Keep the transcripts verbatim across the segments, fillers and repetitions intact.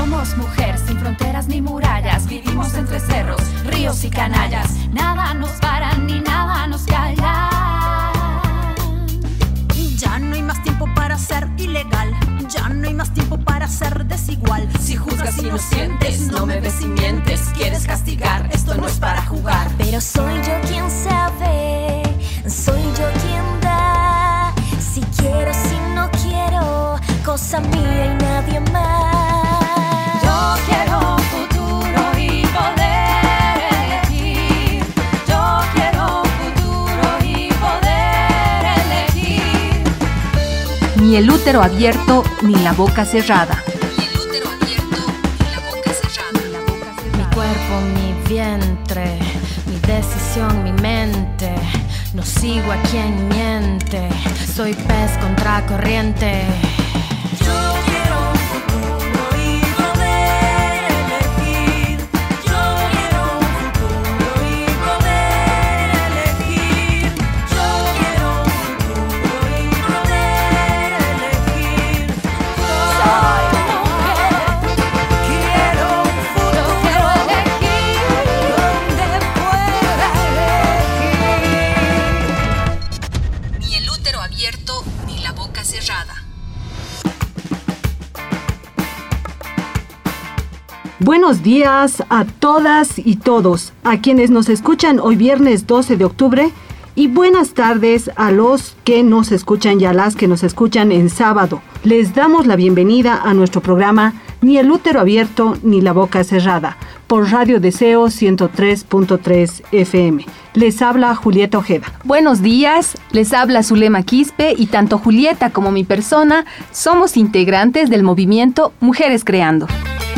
Somos mujer sin fronteras ni murallas, vivimos entre cerros, ríos y canallas. Nada nos para ni nada nos calla. Ya no hay más tiempo para ser ilegal, ya no hay más tiempo para ser desigual. Si juzgas inocentes, no me ves y mientes. Quieres castigar, esto no es para jugar. Pero soy yo quien sabe, soy yo quien da. Si quiero, si no quiero, cosa mía y nadie más. Yo quiero un futuro y poder elegir. Yo quiero un futuro y poder elegir. Ni el útero abierto ni la boca cerrada. Ni el útero abierto ni la boca cerrada. Mi cuerpo, mi vientre, mi decisión, mi mente. No sigo a quien miente, soy pez contra corriente. Yo quiero un futuro y poder elegir. Yo quiero un futuro y poder elegir. Yo quiero un futuro y poder elegir. Soy mujer, quiero un futuro elegir donde pueda elegir. Ni el útero abierto ni la boca cerrada. Buenos días a todas y todos, a quienes nos escuchan hoy viernes doce de octubre, y buenas tardes a los que nos escuchan y a las que nos escuchan en sábado. Les damos la bienvenida a nuestro programa Ni el útero abierto ni la boca cerrada, por Radio Deseo ciento tres punto tres F M. Les habla Julieta Ojeda. Buenos días, les habla Zulema Quispe y tanto Julieta como mi persona somos integrantes del movimiento Mujeres Creando.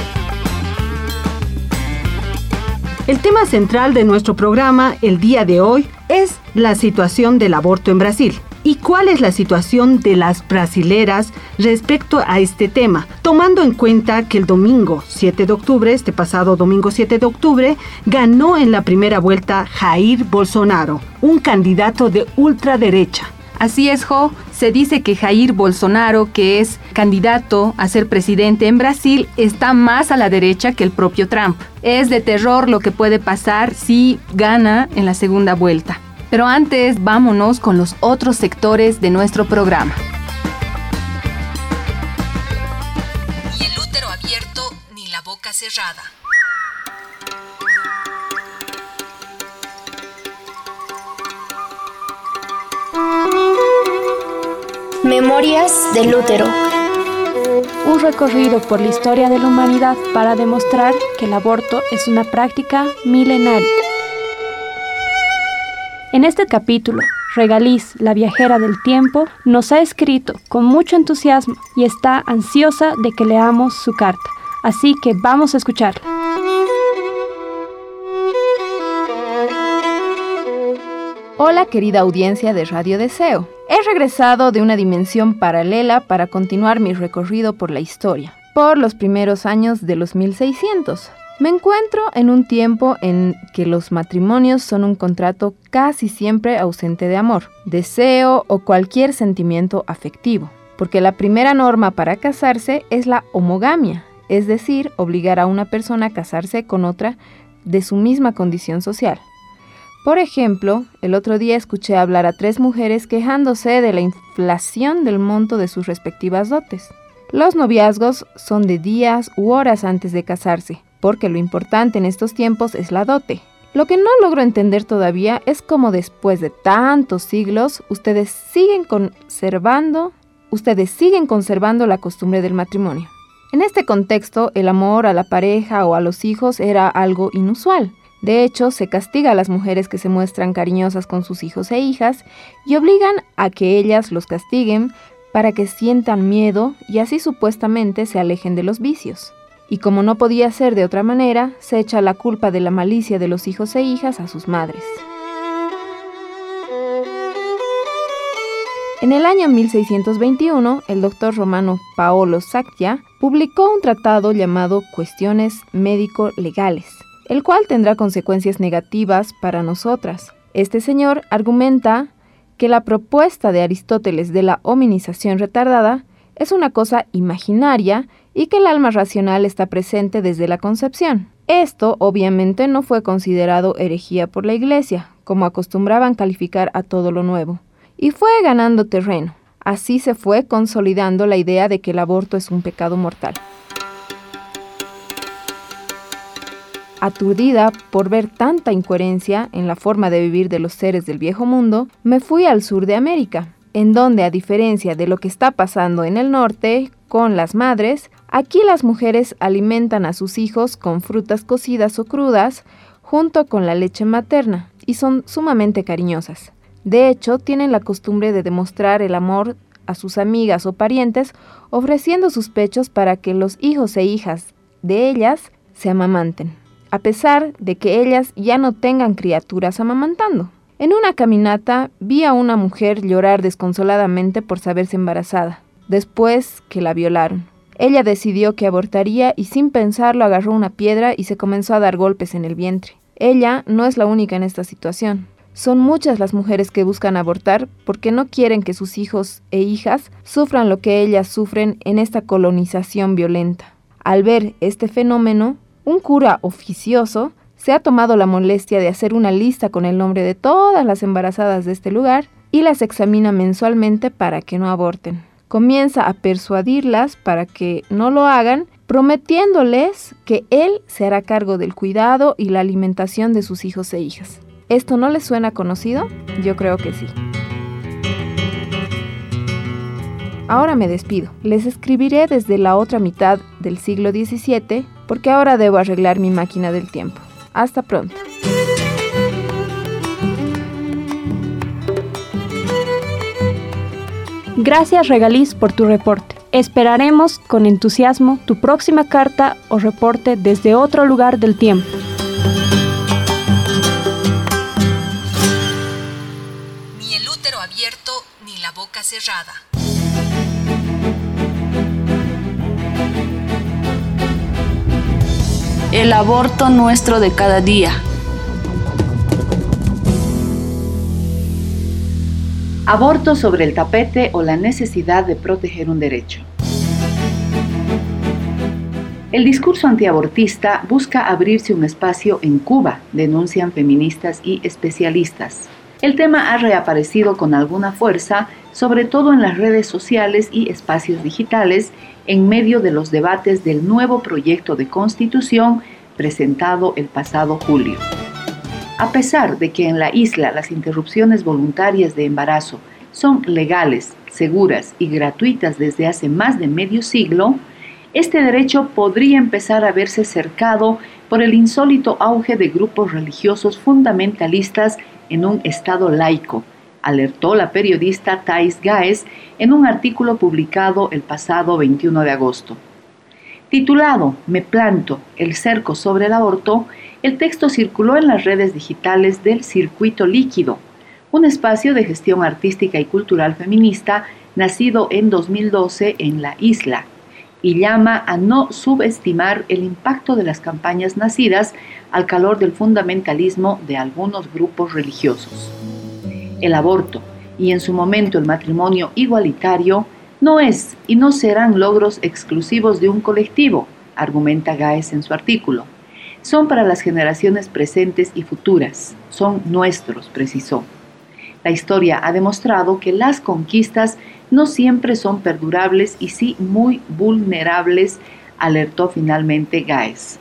El tema central de nuestro programa el día de hoy es la situación del aborto en Brasil. ¿Y cuál es la situación de las brasileras respecto a este tema? Tomando en cuenta que el domingo siete de octubre, este pasado domingo siete de octubre, ganó en la primera vuelta Jair Bolsonaro, un candidato de ultraderecha. Así es, Jo. Se dice que Jair Bolsonaro, que es candidato a ser presidente en Brasil, está más a la derecha que el propio Trump. Es de terror lo que puede pasar si gana en la segunda vuelta. Pero antes, vámonos con los otros sectores de nuestro programa. Ni el útero abierto ni la boca cerrada. Memorias del útero. Un recorrido por la historia de la humanidad para demostrar que el aborto es una práctica milenaria. En este capítulo, Regaliz, la viajera del tiempo, nos ha escrito con mucho entusiasmo y está ansiosa de que leamos su carta. Así que vamos a escucharla. Hola, querida audiencia de Radio Deseo. He regresado de una dimensión paralela para continuar mi recorrido por la historia, por los primeros años de los mil seiscientos. Me encuentro en un tiempo en que los matrimonios son un contrato casi siempre ausente de amor, deseo o cualquier sentimiento afectivo, porque la primera norma para casarse es la homogamia, es decir, obligar a una persona a casarse con otra de su misma condición social. Por ejemplo, el otro día escuché hablar a tres mujeres quejándose de la inflación del monto de sus respectivas dotes. Los noviazgos son de días u horas antes de casarse, porque lo importante en estos tiempos es la dote. Lo que no logro entender todavía es cómo después de tantos siglos ustedes siguen conservando, ustedes siguen conservando la costumbre del matrimonio. En este contexto, el amor a la pareja o a los hijos era algo inusual. De hecho, se castiga a las mujeres que se muestran cariñosas con sus hijos e hijas y obligan a que ellas los castiguen para que sientan miedo y así supuestamente se alejen de los vicios. Y como no podía ser de otra manera, se echa la culpa de la malicia de los hijos e hijas a sus madres. En el año mil seiscientos veintiuno, el doctor romano Paolo Sacchia publicó un tratado llamado Cuestiones médico-legales, el cual tendrá consecuencias negativas para nosotras. Este señor argumenta que la propuesta de Aristóteles de la hominización retardada es una cosa imaginaria y y que el alma racional está presente desde la concepción. Esto obviamente no fue considerado herejía por la Iglesia, como acostumbraban calificar a todo lo nuevo, y fue ganando terreno. Así se fue consolidando la idea de que el aborto es un pecado mortal. Aturdida por ver tanta incoherencia en la forma de vivir de los seres del viejo mundo, me fui al sur de América, en donde, a diferencia de lo que está pasando en el norte con las madres, aquí las mujeres alimentan a sus hijos con frutas cocidas o crudas junto con la leche materna y son sumamente cariñosas. De hecho, tienen la costumbre de demostrar el amor a sus amigas o parientes ofreciendo sus pechos para que los hijos e hijas de ellas se amamanten, a pesar de que ellas ya no tengan criaturas amamantando. En una caminata vi a una mujer llorar desconsoladamente por saberse embarazada, después que la violaron. Ella decidió que abortaría y sin pensarlo agarró una piedra y se comenzó a dar golpes en el vientre. Ella no es la única en esta situación. Son muchas las mujeres que buscan abortar porque no quieren que sus hijos e hijas sufran lo que ellas sufren en esta colonización violenta. Al ver este fenómeno, un cura oficioso se ha tomado la molestia de hacer una lista con el nombre de todas las embarazadas de este lugar y las examina mensualmente para que no aborten. Comienza a persuadirlas para que no lo hagan, prometiéndoles que él se hará cargo del cuidado y la alimentación de sus hijos e hijas. ¿Esto no les suena conocido? Yo creo que sí. Ahora me despido. Les escribiré desde la otra mitad del siglo diecisiete porque ahora debo arreglar mi máquina del tiempo. Hasta pronto. Gracias, Regaliz, por tu reporte. Esperaremos con entusiasmo tu próxima carta o reporte desde otro lugar del tiempo. Ni el útero abierto ni la boca cerrada. El aborto nuestro de cada día. Aborto sobre el tapete o la necesidad de proteger un derecho. El discurso antiabortista busca abrirse un espacio en Cuba, denuncian feministas y especialistas. El tema ha reaparecido con alguna fuerza, sobre todo en las redes sociales y espacios digitales, en medio de los debates del nuevo proyecto de constitución presentado el pasado julio. A pesar de que en la isla las interrupciones voluntarias de embarazo son legales, seguras y gratuitas desde hace más de medio siglo, este derecho podría empezar a verse cercado por el insólito auge de grupos religiosos fundamentalistas en un estado laico, alertó la periodista Thais Gáez en un artículo publicado el pasado veintiuno de agosto. Titulado Me planto, el cerco sobre el aborto, el texto circuló en las redes digitales del Circuito Líquido, un espacio de gestión artística y cultural feminista nacido en dos mil doce en la isla, y llama a no subestimar el impacto de las campañas nacidas al calor del fundamentalismo de algunos grupos religiosos. El aborto, y en su momento el matrimonio igualitario, no es y no serán logros exclusivos de un colectivo, argumenta Gáez en su artículo. Son para las generaciones presentes y futuras, son nuestros, precisó. La historia ha demostrado que las conquistas no siempre son perdurables y sí muy vulnerables, alertó finalmente Gáez.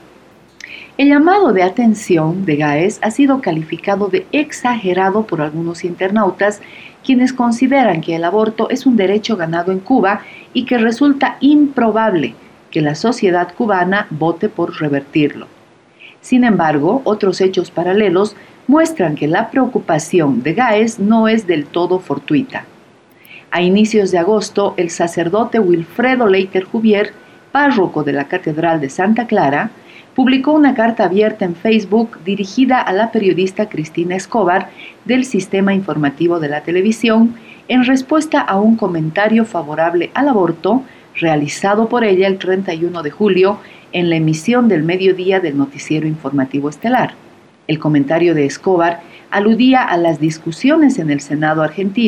El llamado de atención de Gáez ha sido calificado de exagerado por algunos internautas, quienes consideran que el aborto es un derecho ganado en Cuba y que resulta improbable que la sociedad cubana vote por revertirlo. Sin embargo, otros hechos paralelos muestran que la preocupación de Gáez no es del todo fortuita. A inicios de agosto, el sacerdote Wilfredo Leiter Juvier, párroco de la Catedral de Santa Clara, publicó una carta abierta en Facebook dirigida a la periodista Cristina Escobar del Sistema Informativo de la Televisión en respuesta a un comentario favorable al aborto realizado por ella el treinta y uno de julio en la emisión del mediodía del Noticiero Informativo Estelar. El comentario de Escobar aludía a las discusiones en el Senado argentino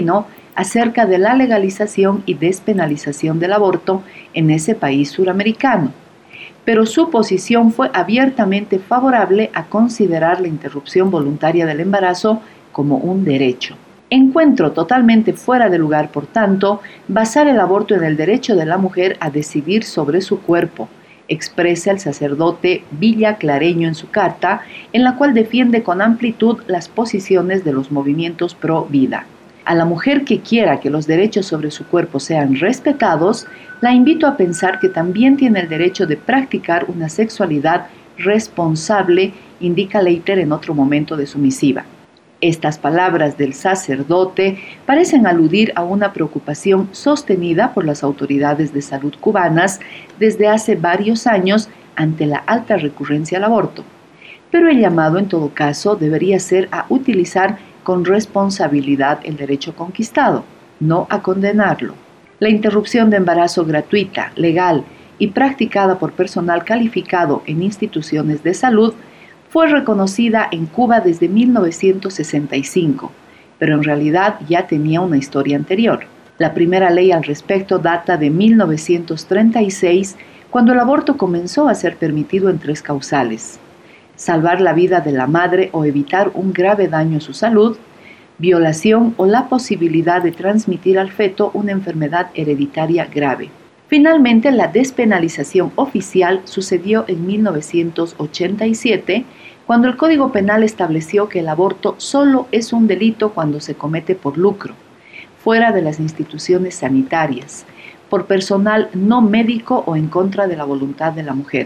acerca de la legalización y despenalización del aborto en ese país suramericano, pero su posición fue abiertamente favorable a considerar la interrupción voluntaria del embarazo como un derecho. Encuentro totalmente fuera de lugar, por tanto, basar el aborto en el derecho de la mujer a decidir sobre su cuerpo, expresa el sacerdote villaclareño en su carta, en la cual defiende con amplitud las posiciones de los movimientos pro vida. A la mujer que quiera que los derechos sobre su cuerpo sean respetados, la invito a pensar que también tiene el derecho de practicar una sexualidad responsable, indica Leiter en otro momento de su misiva. Estas palabras del sacerdote parecen aludir a una preocupación sostenida por las autoridades de salud cubanas desde hace varios años ante la alta recurrencia al aborto. Pero el llamado, en todo caso, debería ser a utilizar con responsabilidad el derecho conquistado, no a condenarlo. La interrupción de embarazo gratuita, legal y practicada por personal calificado en instituciones de salud fue reconocida en Cuba desde mil novecientos sesenta y cinco, pero en realidad ya tenía una historia anterior. La primera ley al respecto data de mil novecientos treinta y seis, cuando el aborto comenzó a ser permitido en tres causales: salvar la vida de la madre o evitar un grave daño a su salud, violación o la posibilidad de transmitir al feto una enfermedad hereditaria grave. Finalmente, la despenalización oficial sucedió en mil novecientos ochenta y siete, cuando el Código Penal estableció que el aborto solo es un delito cuando se comete por lucro, fuera de las instituciones sanitarias, por personal no médico o en contra de la voluntad de la mujer.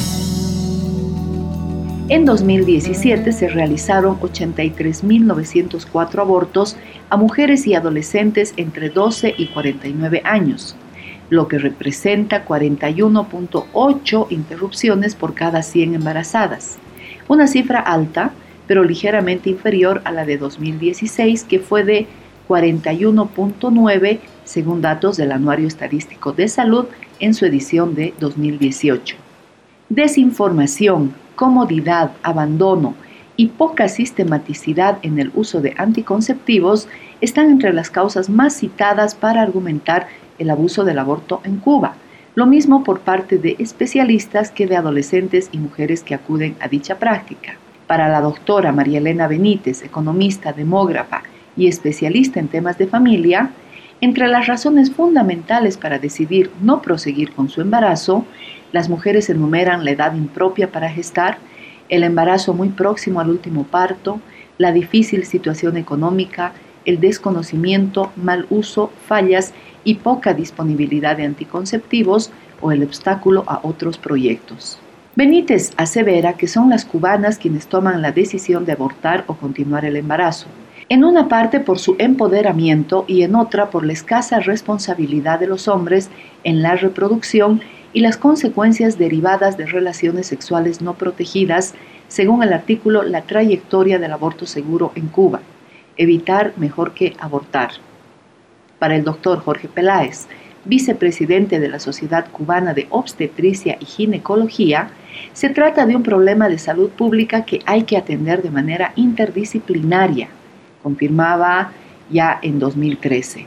En dos mil diecisiete se realizaron ochenta y tres mil novecientos cuatro abortos a mujeres y adolescentes entre doce y cuarenta y nueve años, lo que representa cuarenta y uno punto ocho interrupciones por cada cien embarazadas. Una cifra alta, pero ligeramente inferior a la de dos mil dieciséis, que fue de cuarenta y uno punto nueve, según datos del Anuario Estadístico de Salud en su edición de dos mil dieciocho. Desinformación, comodidad, abandono y poca sistematicidad en el uso de anticonceptivos están entre las causas más citadas para argumentar el abuso del aborto en Cuba, lo mismo por parte de especialistas que de adolescentes y mujeres que acuden a dicha práctica. Para la doctora María Elena Benítez, economista, demógrafa y especialista en temas de familia, entre las razones fundamentales para decidir no proseguir con su embarazo, las mujeres enumeran la edad impropia para gestar, el embarazo muy próximo al último parto, la difícil situación económica, el desconocimiento, mal uso, fallas y poca disponibilidad de anticonceptivos o el obstáculo a otros proyectos. Benítez asevera que son las cubanas quienes toman la decisión de abortar o continuar el embarazo, en una parte por su empoderamiento y en otra por la escasa responsabilidad de los hombres en la reproducción y las consecuencias derivadas de relaciones sexuales no protegidas, según el artículo La trayectoria del aborto seguro en Cuba. Evitar mejor que abortar. Para el doctor Jorge Peláez, vicepresidente de la Sociedad Cubana de Obstetricia y Ginecología, se trata de un problema de salud pública que hay que atender de manera interdisciplinaria, confirmaba ya en dos mil trece.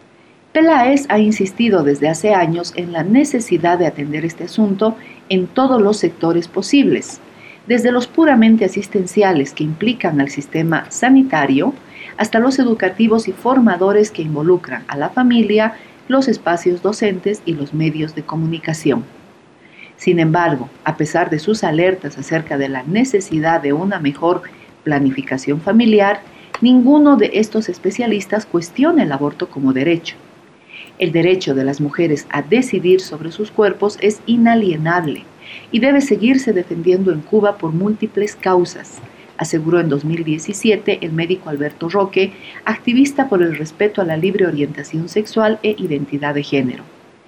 Peláez ha insistido desde hace años en la necesidad de atender este asunto en todos los sectores posibles, desde los puramente asistenciales que implican al sistema sanitario, hasta los educativos y formadores que involucran a la familia, los espacios docentes y los medios de comunicación. Sin embargo, a pesar de sus alertas acerca de la necesidad de una mejor planificación familiar, ninguno de estos especialistas cuestiona el aborto como derecho. El derecho de las mujeres a decidir sobre sus cuerpos es inalienable y debe seguirse defendiendo en Cuba por múltiples causas, aseguró en dos mil diecisiete el médico Alberto Roque, activista por el respeto a la libre orientación sexual e identidad de género.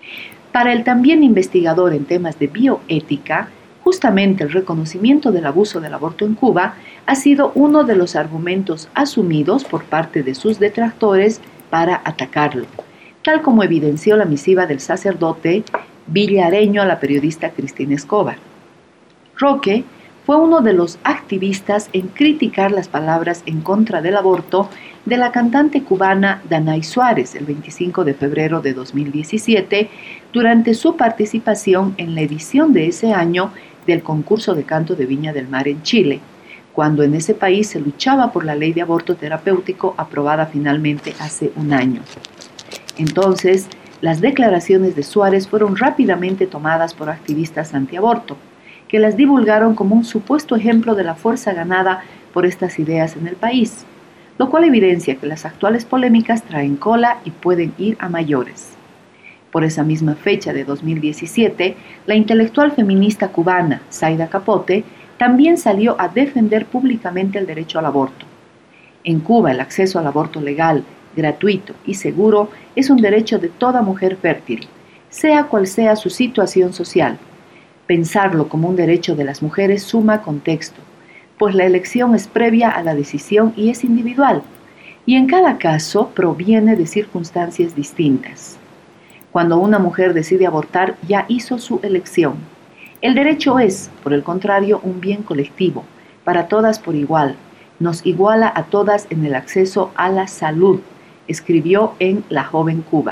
Para el también investigador en temas de bioética, justamente el reconocimiento del abuso del aborto en Cuba ha sido uno de los argumentos asumidos por parte de sus detractores para atacarlo, tal como evidenció la misiva del sacerdote villareño a la periodista Cristina Escobar. Roque fue uno de los activistas en criticar las palabras en contra del aborto de la cantante cubana Danay Suárez el veinticinco de febrero de dos mil diecisiete durante su participación en la edición de ese año del concurso de canto de Viña del Mar en Chile, cuando en ese país se luchaba por la ley de aborto terapéutico aprobada finalmente hace un año. Entonces, las declaraciones de Suárez fueron rápidamente tomadas por activistas antiaborto, que las divulgaron como un supuesto ejemplo de la fuerza ganada por estas ideas en el país, lo cual evidencia que las actuales polémicas traen cola y pueden ir a mayores. Por esa misma fecha de dos mil diecisiete, la intelectual feminista cubana Zaida Capote también salió a defender públicamente el derecho al aborto. En Cuba, el acceso al aborto legal, gratuito y seguro es un derecho de toda mujer fértil, sea cual sea su situación social. Pensarlo como un derecho de las mujeres suma contexto, pues la elección es previa a la decisión y es individual, y en cada caso proviene de circunstancias distintas. Cuando una mujer decide abortar, ya hizo su elección. El derecho es, por el contrario, un bien colectivo, para todas por igual. Nos iguala a todas en el acceso a la salud, escribió en La Joven Cuba.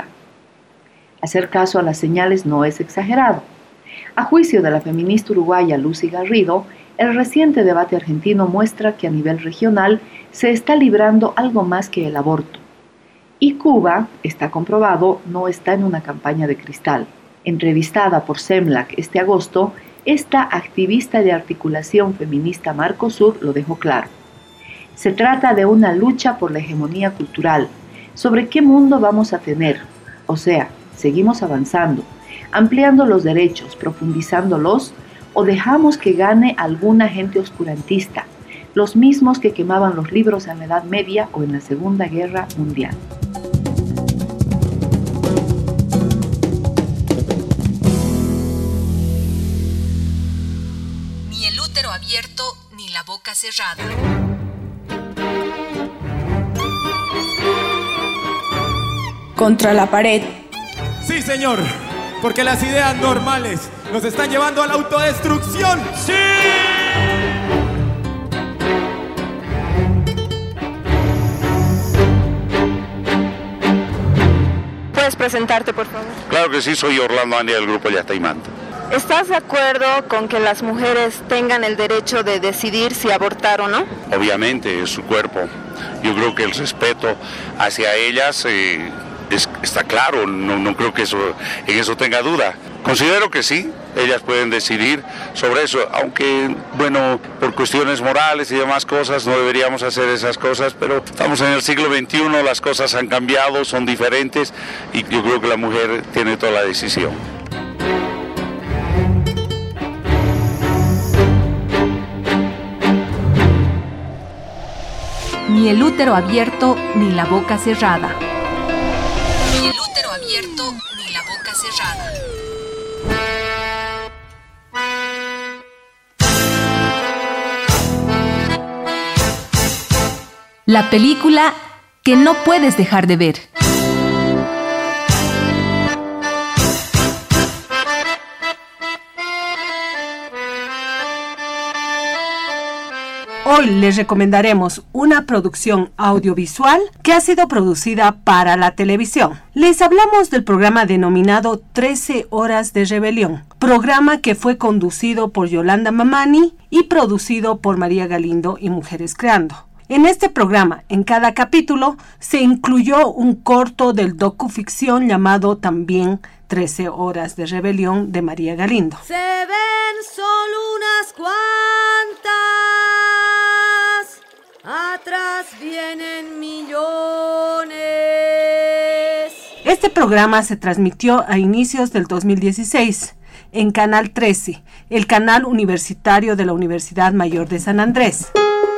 Hacer caso a las señales no es exagerado. A juicio de la feminista uruguaya Lucy Garrido, el reciente debate argentino muestra que a nivel regional se está librando algo más que el aborto. Y Cuba, está comprobado, no está en una campaña de cristal. Entrevistada por CEMLAC este agosto, esta activista de articulación feminista Marcosur lo dejó claro. Se trata de una lucha por la hegemonía cultural, sobre qué mundo vamos a tener, o sea, seguimos avanzando, ampliando los derechos, profundizándolos, o dejamos que gane alguna gente oscurantista, los mismos que quemaban los libros en la Edad Media o en la Segunda Guerra Mundial. Ni el útero abierto ni la boca cerrada. Contra la pared. Sí, señor, porque las ideas normales nos están llevando a la autodestrucción. ¡Sí! ¿Puedes presentarte, por favor? Claro que sí, soy Orlando Andia del grupo Yastaimanta. ¿Estás de acuerdo con que las mujeres tengan el derecho de decidir si abortar o no? Obviamente, es su cuerpo. Yo creo que el respeto hacia ellas eh, es, está claro, no, no creo que eso, en eso tenga duda. Considero que sí, ellas pueden decidir sobre eso, aunque, bueno, por cuestiones morales y demás cosas no deberíamos hacer esas cosas, pero estamos en el siglo veintiuno, las cosas han cambiado, son diferentes y yo creo que la mujer tiene toda la decisión. Ni el útero abierto ni la boca cerrada. Ni el útero abierto ni la boca cerrada. La película que no puedes dejar de ver. Hoy les recomendaremos una producción audiovisual que ha sido producida para la televisión. Les hablamos del programa denominado trece horas de rebelión, programa que fue conducido por Yolanda Mamani y producido por María Galindo y Mujeres Creando. En este programa, en cada capítulo, se incluyó un corto del docuficción llamado también trece horas de rebelión de María Galindo. Se ven solo unas cuantas, atrás vienen millones. Este programa se transmitió a inicios del dos mil dieciséis en Canal trece, el canal universitario de la Universidad Mayor de San Andrés.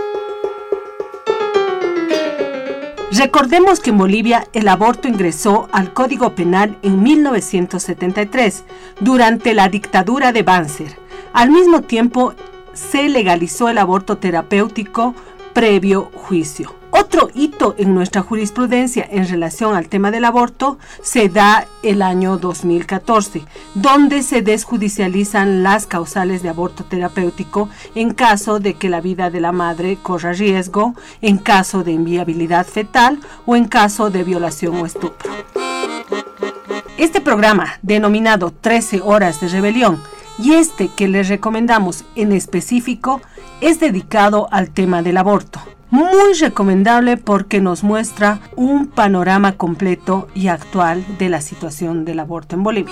Recordemos que en Bolivia el aborto ingresó al Código Penal en mil novecientos setenta y tres, durante la dictadura de Banzer. Al mismo tiempo, se legalizó el aborto terapéutico previo juicio. Otro hito en nuestra jurisprudencia en relación al tema del aborto se da el año dos mil catorce, donde se desjudicializan las causales de aborto terapéutico en caso de que la vida de la madre corra riesgo, en caso de inviabilidad fetal o en caso de violación o estupro. Este programa, denominado trece horas de rebelión, y este que les recomendamos en específico, es dedicado al tema del aborto. Muy recomendable porque nos muestra un panorama completo y actual de la situación del aborto en Bolivia.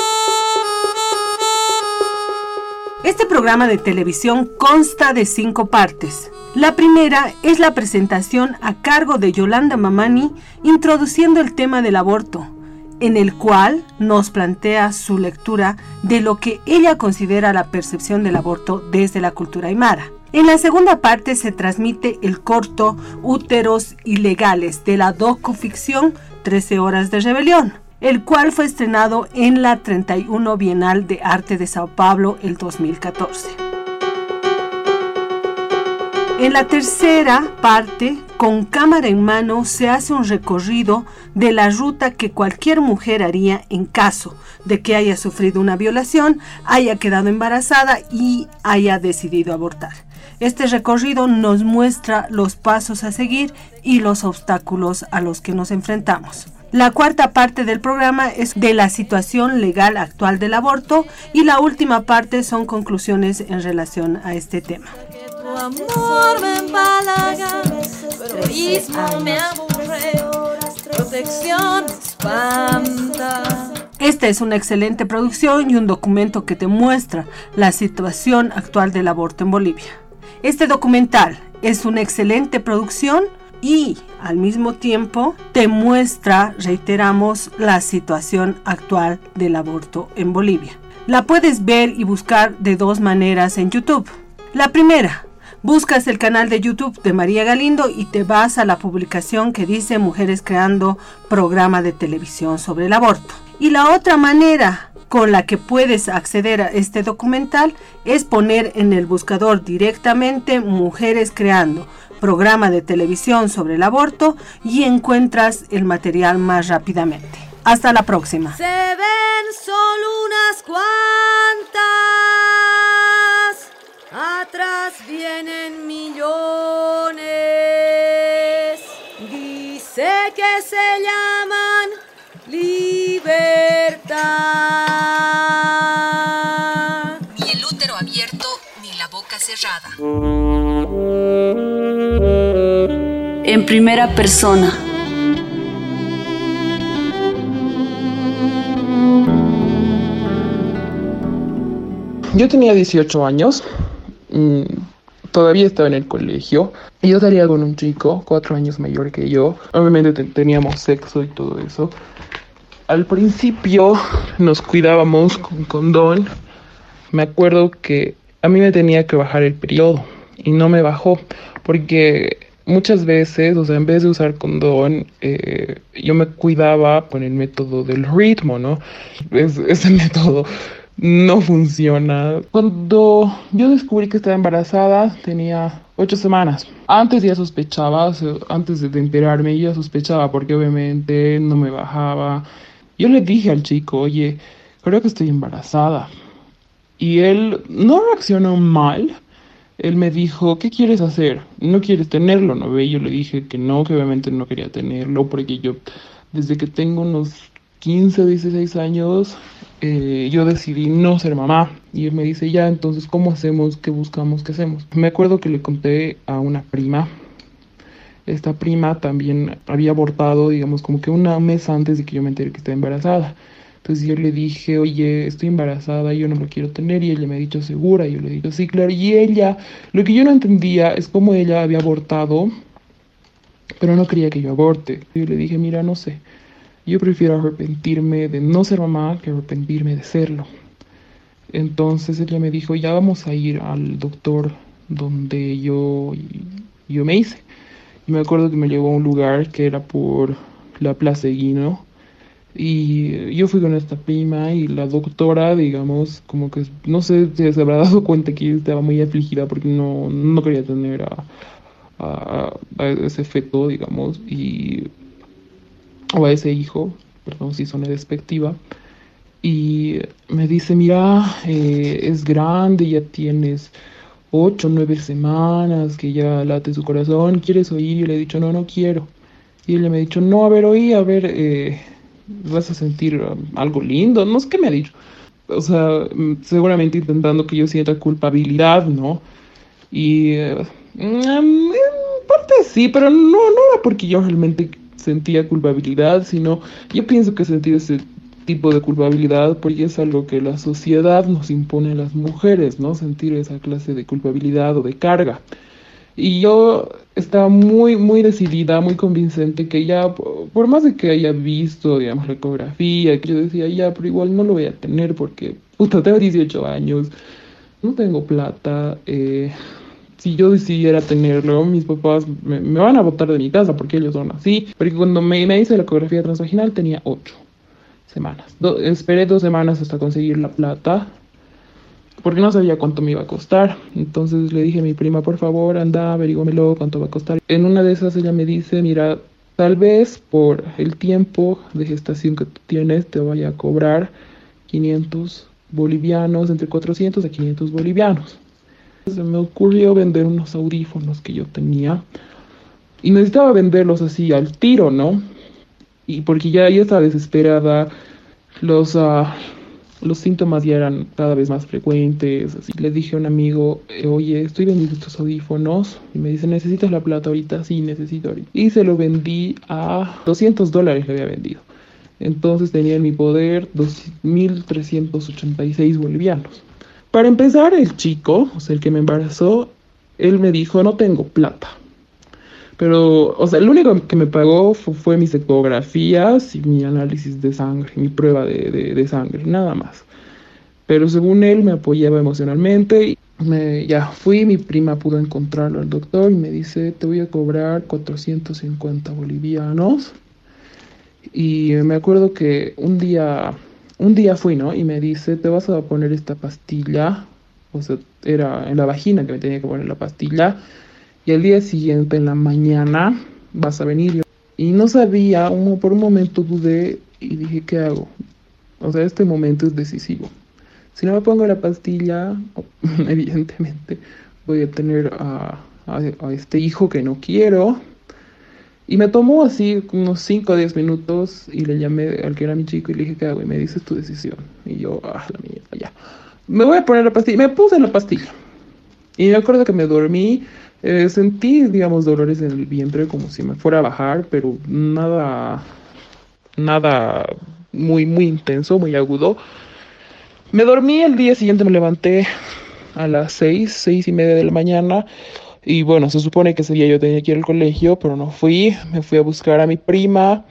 Este programa de televisión consta de cinco partes. La primera es la presentación a cargo de Yolanda Mamani introduciendo el tema del aborto, en el cual nos plantea su lectura de lo que ella considera la percepción del aborto desde la cultura aymara. En la segunda parte se transmite el corto Úteros Ilegales de la docuficción trece horas de rebelión, el cual fue estrenado en la treinta y uno Bienal de Arte de Sao Paulo el dos mil catorce. En la tercera parte, con cámara en mano, se hace un recorrido de la ruta que cualquier mujer haría en caso de que haya sufrido una violación, haya quedado embarazada y haya decidido abortar. Este recorrido nos muestra los pasos a seguir y los obstáculos a los que nos enfrentamos. La cuarta parte del programa es de la situación legal actual del aborto y la última parte son conclusiones en relación a este tema. Tu amor me empalaga, tu egoísmo me aburre, protección espanta. Esta es una excelente producción y un documento que te muestra la situación actual del aborto en Bolivia. Este documental es una excelente producción y al mismo tiempo te muestra, reiteramos, la situación actual del aborto en Bolivia. La puedes ver y buscar de dos maneras en YouTube. La primera, buscas el canal de YouTube de María Galindo y te vas a la publicación que dice Mujeres Creando Programa de Televisión sobre el Aborto. Y la otra manera con la que puedes acceder a este documental es poner en el buscador directamente Mujeres Creando Programa de Televisión sobre el Aborto y encuentras el material más rápidamente. Hasta la próxima. Se ven solo unas cuantas, atrás vienen millones. Dice que se llaman libertad. Ni el útero abierto ni la boca cerrada. En primera persona. Yo tenía dieciocho años, mmm, todavía estaba en el colegio y yo salía con un chico cuatro años mayor que yo. Obviamente te- teníamos sexo y todo eso. Al principio nos cuidábamos con condón. Me acuerdo que a mí me tenía que bajar el periodo y no me bajó porque muchas veces, o sea, en vez de usar condón, eh, yo me cuidaba con el método del ritmo, ¿no? Es, ese método no funciona. Cuando yo descubrí que estaba embarazada, tenía ocho semanas. Antes ya sospechaba, o sea, antes de enterarme ya sospechaba porque obviamente no me bajaba. Yo le dije al chico, oye, creo que estoy embarazada. Y él no reaccionó mal. Él me dijo, ¿qué quieres hacer? ¿No quieres tenerlo? ¿No ve? Yo le dije que no, que obviamente no quería tenerlo porque yo, desde que tengo unos quince o dieciséis años, eh, yo decidí no ser mamá. Y él me dice, ya, entonces, ¿cómo hacemos? ¿Qué buscamos? ¿Qué hacemos? Me acuerdo que le conté a una prima. Esta prima también había abortado, digamos, como que un mes antes de que yo me enteré que estaba embarazada. Entonces yo le dije, oye, estoy embarazada, yo no lo quiero tener. Y ella me ha dicho, ¿segura? Y yo le digo, sí, claro. Y ella, lo que yo no entendía es cómo ella había abortado, pero no quería que yo aborte. Yo le dije, mira, no sé, yo prefiero arrepentirme de no ser mamá que arrepentirme de serlo. Entonces ella me dijo, ya vamos a ir al doctor donde yo, yo me hice. Y me acuerdo que me llevó a un lugar que era por la Plaza Guino. Y yo fui con esta prima y la doctora, digamos, como que, no sé si se habrá dado cuenta que yo estaba muy afligida porque no, no quería tener a, a, a ese feto, digamos, y, o a ese hijo, perdón si suena despectiva, y me dice, mira, eh, es grande, ya tienes ocho, nueve semanas, que ya late su corazón, ¿quieres oír? Y le he dicho, no, no quiero. Y ella me ha dicho, no, a ver, oí, a ver, eh, vas a sentir um, algo lindo, no sé qué me ha dicho. O sea, seguramente intentando que yo sienta culpabilidad, ¿no? Y uh, en parte sí, pero no, no era porque yo realmente sentía culpabilidad, sino yo pienso que sentí ese tipo de culpabilidad porque es algo que la sociedad nos impone a las mujeres, ¿no? Sentir esa clase de culpabilidad o de carga. Y yo estaba muy, muy decidida, muy convincente que ya, por más de que haya visto, digamos, la ecografía, que yo decía, ya, pero igual no lo voy a tener porque, puta, tengo dieciocho años, no tengo plata, eh, si yo decidiera tenerlo, mis papás me, me van a botar de mi casa porque ellos son así, porque cuando me, me hice la ecografía transvaginal tenía ocho semanas. Do, esperé dos semanas hasta conseguir la plata, porque no sabía cuánto me iba a costar. Entonces le dije a mi prima, por favor, anda, averígüamelo, cuánto va a costar. En una de esas ella me dice, mira, tal vez por el tiempo de gestación que tú tienes te vaya a cobrar quinientos bolivianos, entre cuatrocientos a quinientos bolivianos. Se me ocurrió vender unos audífonos que yo tenía y necesitaba venderlos así al tiro, ¿no? Y porque ya, ya estaba desesperada, los... Uh, Los síntomas ya eran cada vez más frecuentes. Así le dije a un amigo, oye, estoy vendiendo estos audífonos. Y me dice, ¿necesitas la plata ahorita? Sí, necesito ahorita. Y se lo vendí a doscientos dólares, le había vendido. Entonces tenía en mi poder dos mil trescientos ochenta y seis bolivianos. Para empezar, el chico, o sea, el que me embarazó, él me dijo, no tengo plata. Pero, o sea, el único que me pagó fue, fue mis ecografías y mi análisis de sangre, mi prueba de, de, de sangre, nada más. Pero según él me apoyaba emocionalmente y me, ya fui, mi prima pudo encontrarlo al doctor y me dice, te voy a cobrar cuatrocientos cincuenta bolivianos. Y me acuerdo que un día, un día fui, ¿no? Y me dice, te vas a poner esta pastilla, o sea, era en la vagina que me tenía que poner la pastilla. Y al día siguiente, en la mañana, vas a venir. Y no sabía, uno, por un momento dudé y dije, ¿qué hago? O sea, este momento es decisivo. Si no me pongo la pastilla, evidentemente voy a tener a, a, a este hijo que no quiero. Y me tomó así unos cinco o diez minutos y le llamé al que era mi chico y le dije, ¿qué hago? Y me dice, es tu decisión. Y yo, ah, la mierda, ya. Me voy a poner la pastilla. Me puse la pastilla. Y me acuerdo que me dormí. Eh, sentí, digamos, dolores en el vientre como si me fuera a bajar, pero nada, nada muy, muy intenso, muy agudo. Me dormí, el día siguiente me levanté a las seis, seis y media de la mañana. Y bueno, se supone que ese día yo tenía que ir al colegio, pero no fui. Me fui a buscar a mi prima.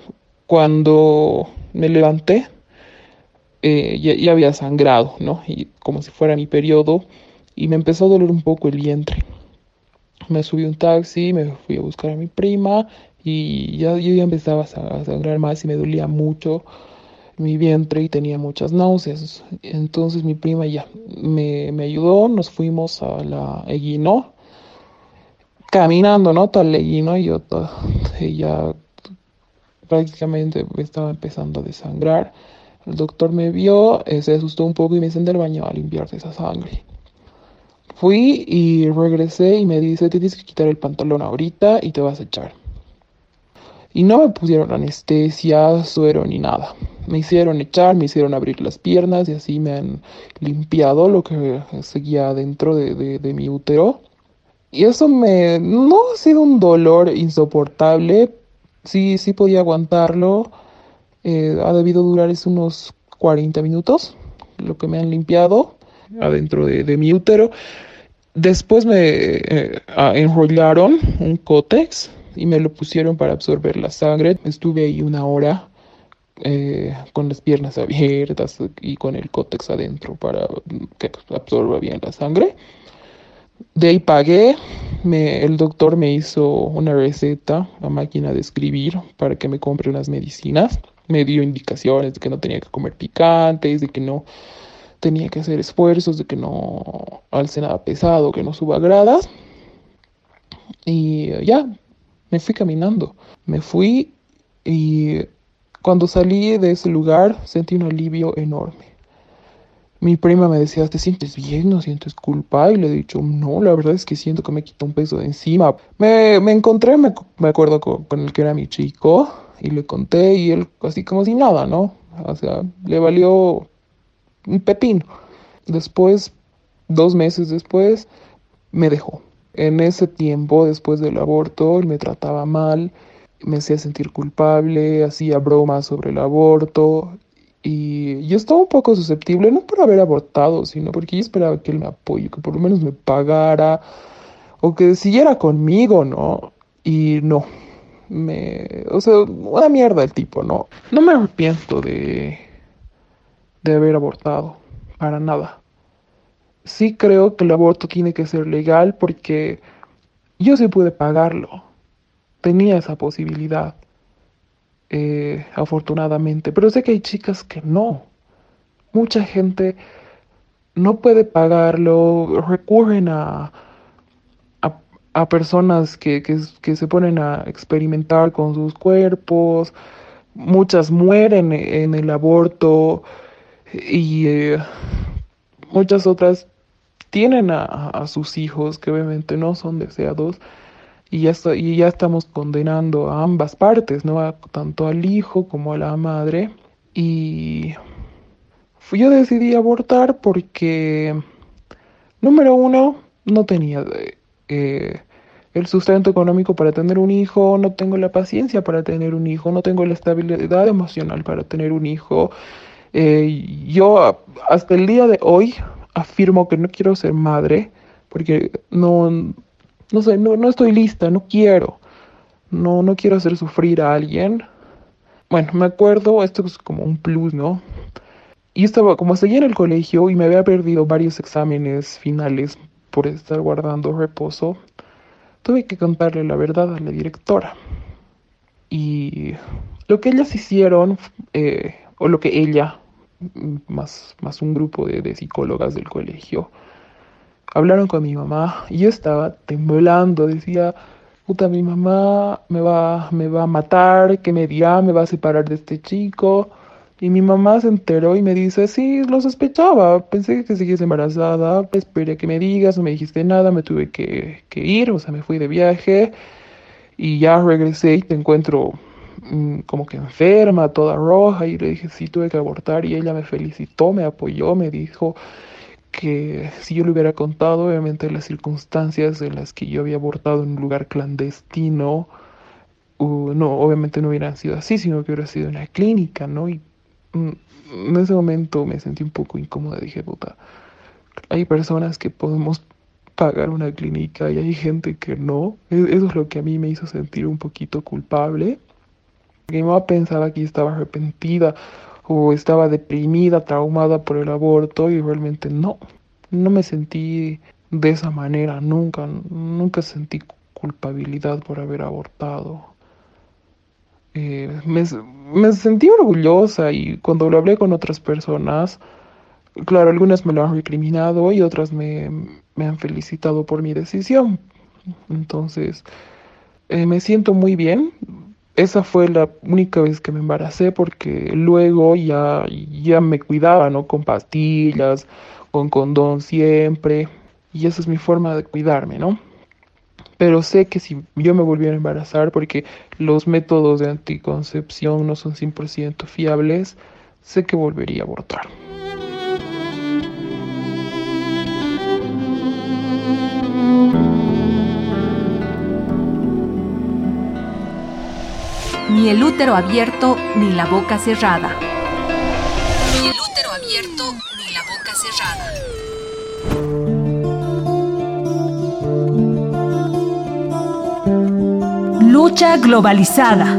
Cuando me levanté, eh, ya, ya había sangrado, ¿no? Y como si fuera mi periodo. Y me empezó a doler un poco el vientre. Me subí a un taxi, me fui a buscar a mi prima y ya, yo ya empezaba a sangrar más y me dolía mucho mi vientre y tenía muchas náuseas. Entonces mi prima ya me, me ayudó, nos fuimos a la Eguino, caminando, ¿no? Tal Eguino, y yo to- y ya prácticamente estaba empezando a desangrar. El doctor me vio, eh, se asustó un poco y me hizo en el baño a limpiarse esa sangre. Fui y regresé y me dice, te tienes que quitar el pantalón ahorita y te vas a echar. Y no me pusieron anestesia, suero ni nada. Me hicieron echar, me hicieron abrir las piernas y así me han limpiado lo que seguía dentro de, de, de mi útero. Y eso me... no ha sido un dolor insoportable. Sí, sí podía aguantarlo. Eh, ha debido durar es unos cuarenta minutos, lo que me han limpiado adentro de, de mi útero. Después me eh, enrollaron un cótex y me lo pusieron para absorber la sangre. Estuve ahí una hora eh, con las piernas abiertas y con el cótex adentro para que absorba bien la sangre. De ahí pagué, me, el doctor me hizo una receta, la máquina de escribir, para que me compre unas medicinas. Me dio indicaciones de que no tenía que comer picantes, de que no tenía que hacer esfuerzos, de que no alce nada pesado, que no suba gradas. Y uh, ya, me fui caminando. Me fui y cuando salí de ese lugar sentí un alivio enorme. Mi prima me decía, ¿te sientes bien? ¿No sientes culpa? Y le he dicho, no, la verdad es que siento que me quita un peso de encima. Me, me encontré, me, me acuerdo con, con el que era mi chico, y le conté, y él así como si nada, ¿no? O sea, le valió un pepino. Después, dos meses después, me dejó. En ese tiempo, después del aborto, él me trataba mal, me hacía sentir culpable, hacía bromas sobre el aborto. Y yo estaba un poco susceptible, no por haber abortado, sino porque yo esperaba que él me apoye, que por lo menos me pagara, o que siguiera conmigo, ¿no? Y no, me... O sea, una mierda el tipo, ¿no? No me arrepiento de, de haber abortado, para nada. Sí creo que el aborto tiene que ser legal porque yo sí pude pagarlo. Tenía esa posibilidad. Eh, afortunadamente, pero sé que hay chicas que no. Mucha gente no puede pagarlo, recurren a, a, a personas que, que, que se ponen a experimentar con sus cuerpos, muchas mueren en el aborto y eh, muchas otras tienen a, a sus hijos que obviamente no son deseados. Y ya, está, y ya estamos condenando a ambas partes, ¿no? A, tanto al hijo como a la madre. Y yo decidí abortar porque, número uno, no tenía eh, el sustento económico para tener un hijo, no tengo la paciencia para tener un hijo, no tengo la estabilidad emocional para tener un hijo. Eh, yo hasta el día de hoy afirmo que no quiero ser madre porque no... No sé, no, no estoy lista, no quiero. No, no quiero hacer sufrir a alguien. Bueno, me acuerdo, esto es como un plus, ¿no? Y estaba, como seguía en el colegio y me había perdido varios exámenes finales por estar guardando reposo, tuve que contarle la verdad a la directora. Y lo que ellas hicieron, eh, o lo que ella, más, más un grupo de, de psicólogas del colegio, hablaron con mi mamá y yo estaba temblando, decía, puta, mi mamá me va, me va a matar, ¿qué me dirá? Me va a separar de este chico. Y mi mamá se enteró y me dice, sí, lo sospechaba, pensé que sigues embarazada, esperé a que me digas, no me dijiste nada, me tuve que, que ir, o sea, me fui de viaje y ya regresé y te encuentro mmm, como que enferma, toda roja, y le dije, sí, tuve que abortar, y ella me felicitó, me apoyó, me dijo que si yo le hubiera contado, obviamente, las circunstancias en las que yo había abortado en un lugar clandestino, uh, no, obviamente no hubieran sido así, sino que hubiera sido en una clínica, ¿no? Y mm, en ese momento me sentí un poco incómoda, dije, puta, hay personas que podemos pagar una clínica y hay gente que no. Eso es lo que a mí me hizo sentir un poquito culpable. Mi mamá pensaba que yo estaba arrepentida o estaba deprimida, traumada por el aborto, y realmente no, no me sentí de esa manera, nunca, nunca sentí culpabilidad por haber abortado. Eh, me, me sentí orgullosa, y cuando lo hablé con otras personas, claro, algunas me lo han recriminado y otras me, me han felicitado por mi decisión. Entonces, eh, me siento muy bien. Esa fue la única vez que me embaracé, porque luego ya, ya me cuidaba, ¿no? Con pastillas, con condón siempre. Y esa es mi forma de cuidarme, ¿no? Pero sé que si yo me volviera a embarazar, porque los métodos de anticoncepción no son cien por ciento fiables, sé que volvería a abortar. Ni el útero abierto, ni la boca cerrada. Ni el útero abierto, ni la boca cerrada. Lucha globalizada.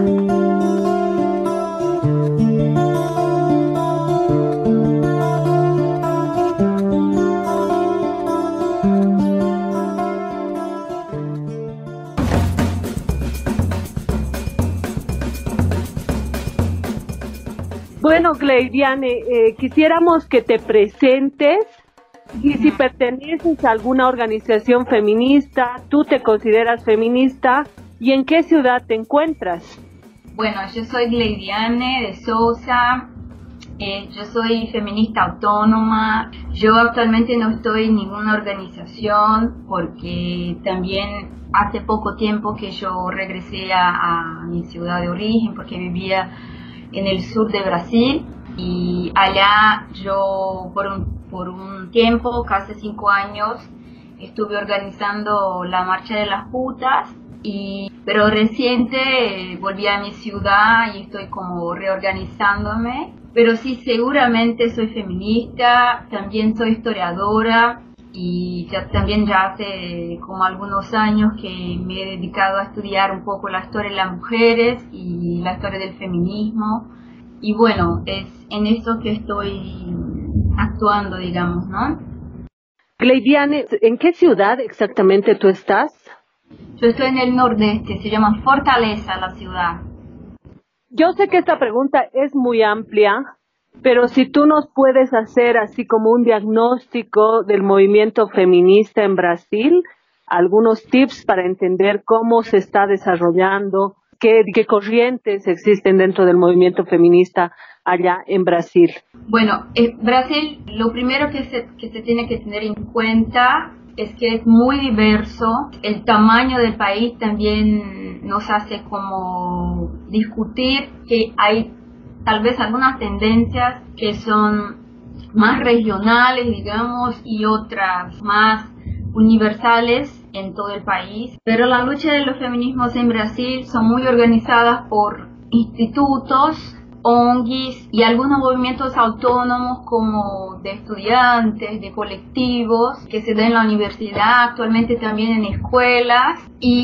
Bueno, Gleidiane, eh, quisiéramos que te presentes Y si perteneces a alguna organización feminista, ¿tú te consideras feminista? ¿Y en qué ciudad te encuentras? Bueno, yo soy Gleidiane de Sousa, eh, yo soy feminista autónoma. Yo actualmente no estoy en ninguna organización porque también hace poco tiempo que yo regresé a, a mi ciudad de origen porque vivía en el sur de Brasil y allá yo por un, por un tiempo, casi cinco años, estuve organizando la Marcha de las Putas. Y, pero reciente eh, volví a mi ciudad y estoy como reorganizándome, pero sí, seguramente soy feminista, también soy historiadora y ya, también ya hace como algunos años que me he dedicado a estudiar un poco la historia de las mujeres y la historia del feminismo y bueno, es en eso que estoy actuando, digamos, ¿no? Gleidiane, ¿en qué ciudad exactamente tú estás? Yo estoy en el nordeste, se llama Fortaleza la ciudad. Yo sé que esta pregunta es muy amplia, pero si tú nos puedes hacer así como un diagnóstico del movimiento feminista en Brasil, algunos tips para entender cómo se está desarrollando, qué, qué corrientes existen dentro del movimiento feminista allá en Brasil. Bueno, en Brasil lo primero que se, que se tiene que tener en cuenta es que es muy diverso, el tamaño del país también nos hace como discutir que hay tal vez algunas tendencias que son más regionales, digamos, y otras más universales en todo el país. Pero la lucha de los feminismos en Brasil son muy organizadas por institutos, O N Gs y algunos movimientos autónomos como de estudiantes, de colectivos que se dan en la universidad, actualmente también en escuelas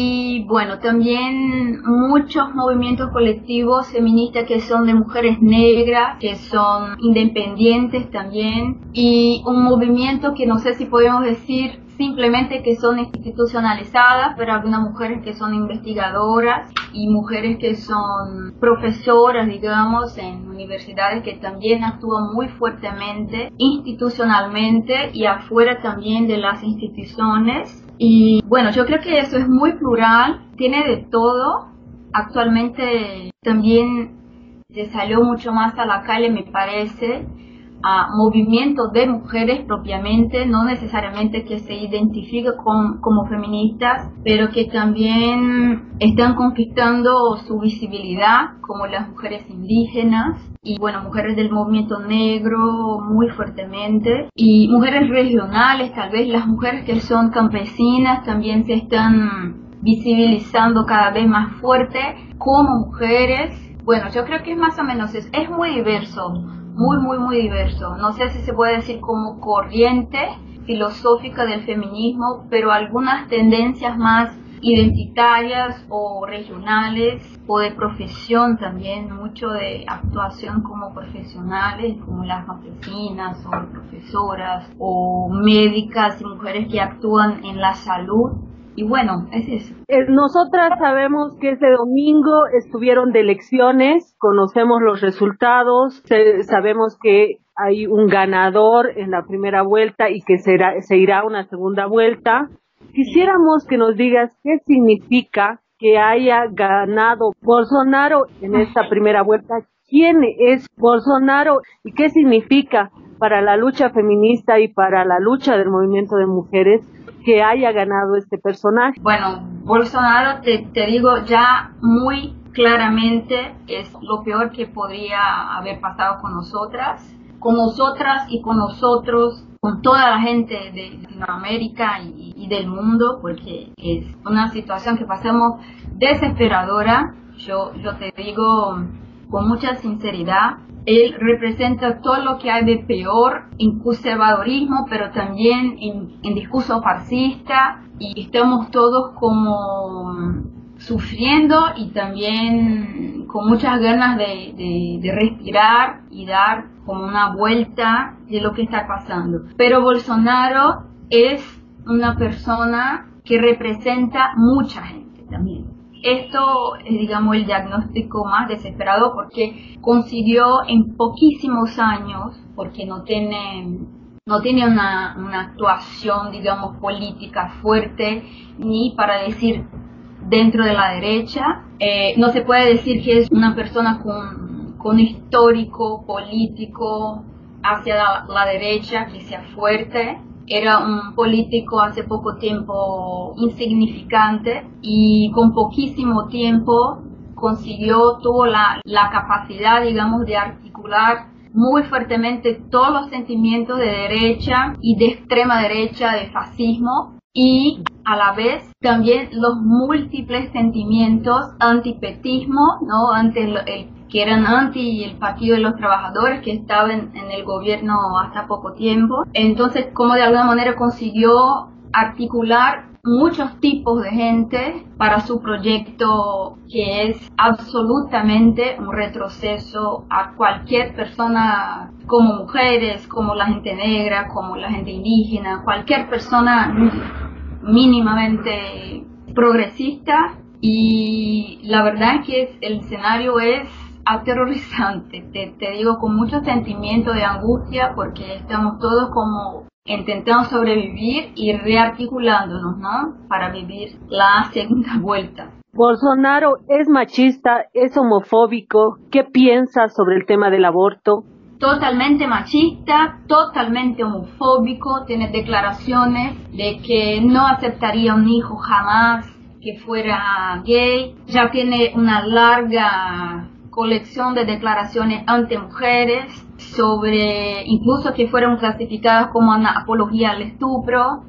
y bueno, también muchos movimientos colectivos feministas que son de mujeres negras, que son independientes también y un movimiento que no sé si podemos decir simplemente que son institucionalizadas, pero algunas mujeres que son investigadoras y mujeres que son profesoras, digamos, en universidades que también actúan muy fuertemente institucionalmente y afuera también de las instituciones. Y bueno, yo creo que eso es muy plural, tiene de todo. Actualmente también se salió mucho más a la calle, me parece, a movimientos de mujeres propiamente, no necesariamente que se identifiquen con, como feministas, pero que también están conquistando su visibilidad, como las mujeres indígenas y bueno, mujeres del movimiento negro muy fuertemente y mujeres regionales, tal vez las mujeres que son campesinas también se están visibilizando cada vez más fuerte como mujeres. Bueno, yo creo que es más o menos eso, es muy diverso. Muy, muy, muy diverso. No sé si se puede decir como corriente filosófica del feminismo, pero algunas tendencias más identitarias o regionales o de profesión también, mucho de actuación como profesionales, como las campesinas o profesoras o médicas y mujeres que actúan en la salud. Y bueno, es eso. Nosotras sabemos que ese domingo estuvieron de elecciones, conocemos los resultados, sabemos que hay un ganador en la primera vuelta y que será, se irá a una segunda vuelta. Quisiéramos que nos digas qué significa que haya ganado Bolsonaro en esta primera vuelta. ¿Quién es Bolsonaro y qué significa para la lucha feminista y para la lucha del movimiento de mujeres que haya ganado este personaje? Bueno, Bolsonaro, te, te digo ya muy claramente, es lo peor que podría haber pasado con nosotras, con nosotras y con nosotros, con toda la gente de Latinoamérica y, y del mundo, porque es una situación que pasamos desesperadora. Yo, yo te digo con mucha sinceridad, él representa todo lo que hay de peor en conservadorismo, pero también en, en discurso fascista, y estamos todos como sufriendo y también con muchas ganas de, de, de respirar y dar como una vuelta de lo que está pasando. Pero Bolsonaro es una persona que representa mucha gente también. Esto es, digamos, el diagnóstico más desesperado porque consiguió en poquísimos años, porque no tiene no tiene una, una actuación, digamos, política fuerte, ni para decir dentro de la derecha. Eh, no se puede decir que es una persona con, con histórico político hacia la, la derecha, que sea fuerte. Era un político hace poco tiempo insignificante y con poquísimo tiempo consiguió, tuvo la, la capacidad, digamos, de articular muy fuertemente todos los sentimientos de derecha y de extrema derecha, de fascismo, y a la vez también los múltiples sentimientos antipetismo, ¿no? Ante el, el que eran anti el Partido de los Trabajadores, que estaba en, en el gobierno hasta poco tiempo. Entonces, como de alguna manera consiguió articular muchos tipos de gente para su proyecto, que es absolutamente un retroceso a cualquier persona, como mujeres, como la gente negra, como la gente indígena, cualquier persona mínimamente progresista. Y la verdad es que el escenario es aterrorizante, te, te digo, con mucho sentimiento de angustia, porque estamos todos como intentando sobrevivir y rearticulándonos, ¿no? Para vivir la segunda vuelta. Bolsonaro es machista, es homofóbico. ¿Qué piensas sobre el tema del aborto? Totalmente machista, totalmente homofóbico, tiene declaraciones de que no aceptaría un hijo jamás que fuera gay, ya tiene una larga colección de declaraciones ante mujeres, sobre incluso que fueron clasificadas como una apología al estupro,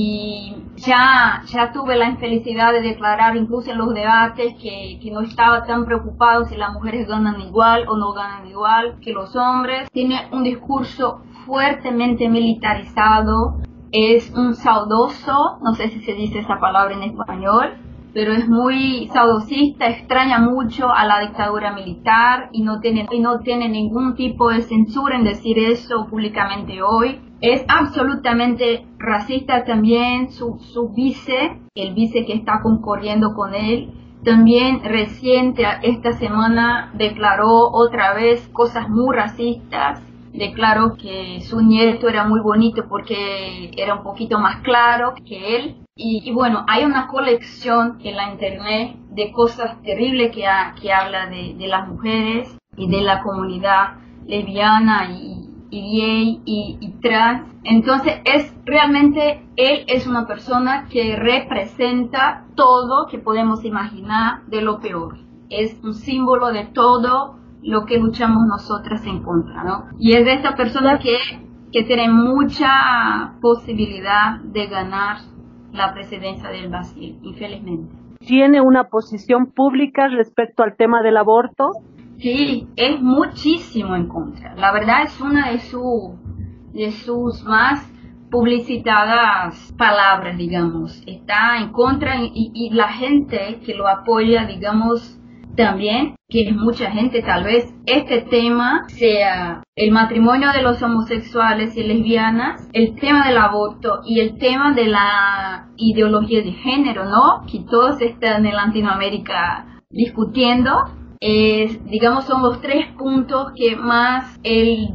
y ya, ya tuve la infelicidad de declarar incluso en los debates que, que no estaba tan preocupado si las mujeres ganan igual o no ganan igual que los hombres. Tiene un discurso fuertemente militarizado, es un saudoso, no sé si se dice esa palabra en español, pero es muy saudosista, extraña mucho a la dictadura militar y no tiene, y no tiene ningún tipo de censura en decir eso públicamente hoy. Es absolutamente racista también, su, su vice, el vice que está concurriendo con él, también reciente, esta semana declaró otra vez cosas muy racistas. Declaró que su nieto era muy bonito porque era un poquito más claro que él. Y, y bueno, hay una colección en la internet de cosas terribles que, ha, que habla de, de las mujeres y de la comunidad lesbiana y, y gay y, y trans. Entonces, es realmente, él es una persona que representa todo que podemos imaginar de lo peor. Es un símbolo de todo lo que luchamos nosotras en contra, ¿no? Y es de esta persona que, que tiene mucha posibilidad de ganar la presidencia del Brasil, infelizmente. ¿Tiene una posición pública respecto al tema del aborto? Sí, es muchísimo en contra. La verdad es una de, su, de sus más publicitadas palabras, digamos. Está en contra y, y la gente que lo apoya, digamos, también, que es mucha gente, tal vez este tema sea el matrimonio de los homosexuales y lesbianas, el tema del aborto y el tema de la ideología de género, ¿no? Que todos están en Latinoamérica discutiendo. Es, digamos, son los tres puntos que más él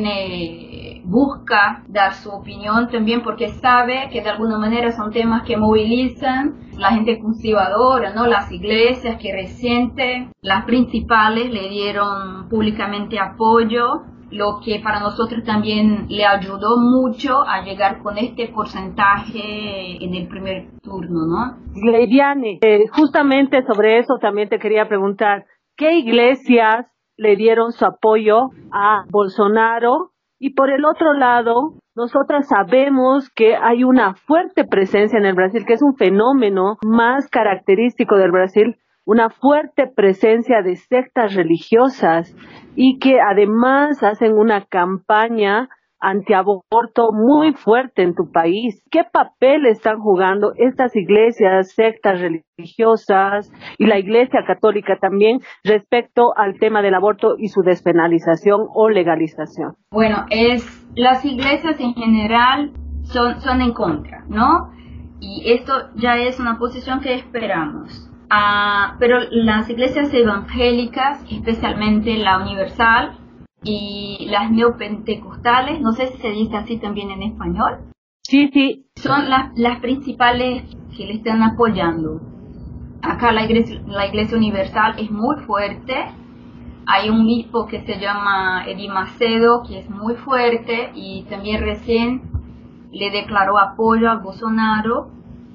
tiene, busca dar su opinión también, porque sabe que de alguna manera son temas que movilizan la gente conservadora, ¿no? Las iglesias que reciente, las principales, le dieron públicamente apoyo, lo que para nosotros también le ayudó mucho a llegar con este porcentaje en el primer turno, ¿no? Leiviane, eh, justamente sobre eso también te quería preguntar, ¿qué iglesias le dieron su apoyo a Bolsonaro? Y por el otro lado, nosotras sabemos que hay una fuerte presencia en el Brasil, que es un fenómeno más característico del Brasil, una fuerte presencia de sectas religiosas y que además hacen una campaña antiaborto muy fuerte en tu país. ¿Qué papel están jugando estas iglesias, sectas religiosas y la Iglesia Católica también respecto al tema del aborto y su despenalización o legalización? Bueno, es las iglesias en general son, son en contra, ¿no? Y esto ya es una posición que esperamos. Uh, pero las iglesias evangélicas, especialmente la Universal, y las neopentecostales, no sé si se dice así también en español. Sí, sí. Son las, las principales que le están apoyando. Acá la iglesia, la iglesia universal es muy fuerte. Hay un obispo que se llama Eddie Macedo, que es muy fuerte, y también recién le declaró apoyo a Bolsonaro.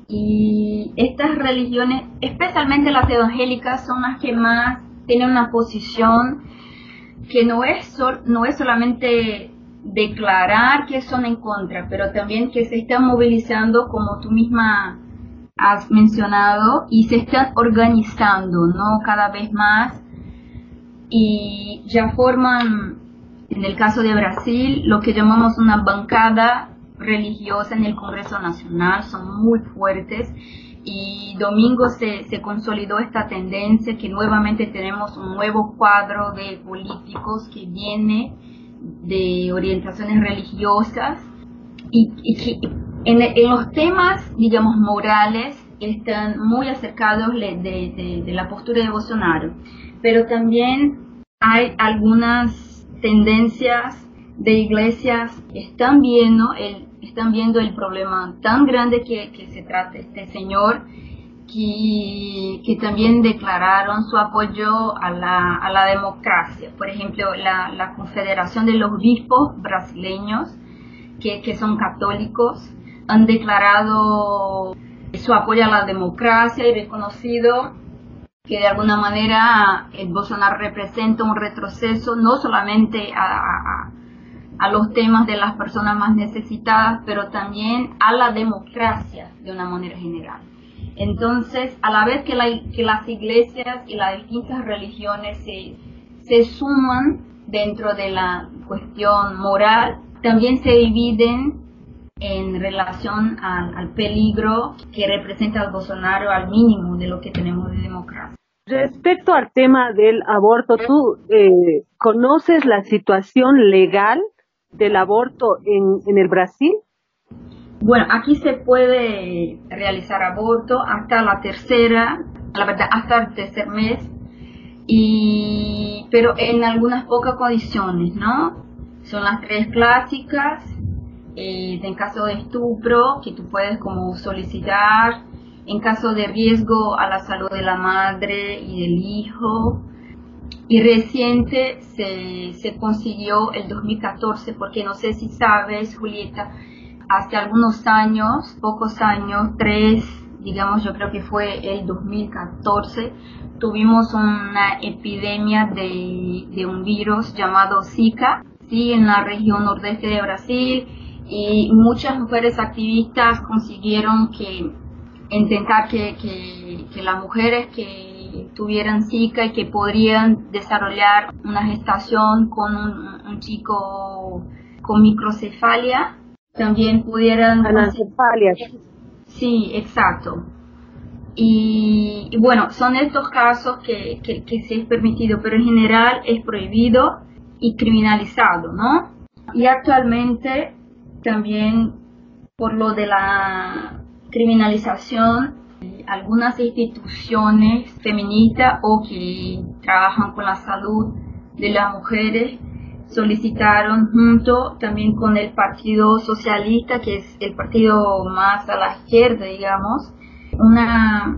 Y estas religiones, especialmente las evangélicas, son las que más tienen una posición que no es, sol, no es solamente declarar que son en contra, pero también que se están movilizando, como tú misma has mencionado, y se están organizando, ¿no? Cada vez más, y ya forman, en el caso de Brasil, lo que llamamos una bancada religiosa en el Congreso Nacional. Son muy fuertes, y domingo se, se consolidó esta tendencia, que nuevamente tenemos un nuevo cuadro de políticos que viene de orientaciones religiosas, y, y que en, en los temas, digamos, morales, están muy acercados de, de, de la postura de Bolsonaro, pero también hay algunas tendencias de iglesias que están viendo el, están viendo el problema tan grande que, que se trata este señor, que, que también declararon su apoyo a la, a la democracia. Por ejemplo, la, la Confederación de los Obispos Brasileños, que, que son católicos, han declarado su apoyo a la democracia y reconocido que de alguna manera el Bolsonaro representa un retroceso no solamente a, a, a los temas de las personas más necesitadas, pero también a la democracia de una manera general. Entonces, a la vez que, la, que las iglesias y las distintas religiones se, se suman dentro de la cuestión moral, también se dividen en relación al, al peligro que representa el Bolsonaro al mínimo de lo que tenemos de democracia. Respecto al tema del aborto, ¿tú eh, conoces la situación legal del aborto en, en el Brasil? Bueno, aquí se puede realizar aborto hasta la tercera, la verdad, hasta el tercer mes, y, pero en algunas pocas condiciones, ¿no? Son las tres clásicas. Eh, en caso de estupro, que tú puedes como solicitar, en caso de riesgo a la salud de la madre y del hijo, y reciente se, se consiguió el dos mil catorce, porque no sé si sabes, Julieta, hace algunos años, pocos años, tres, digamos, yo creo que fue el dos mil catorce, tuvimos una epidemia de, de un virus llamado Zika, sí, en la región nordeste de Brasil, y muchas mujeres activistas consiguieron que intentar que, que, que las mujeres que tuvieran Zika y que podrían desarrollar una gestación con un, un chico con microcefalia, también pudieran... Anencefalia. Sí, exacto. Y, y bueno, son estos casos que, que, que se es permitido, pero en general es prohibido y criminalizado, ¿no? Y actualmente también por lo de la criminalización, algunas instituciones feministas o que trabajan con la salud de las mujeres solicitaron, junto también con el Partido Socialista, que es el partido más a la izquierda, digamos, una,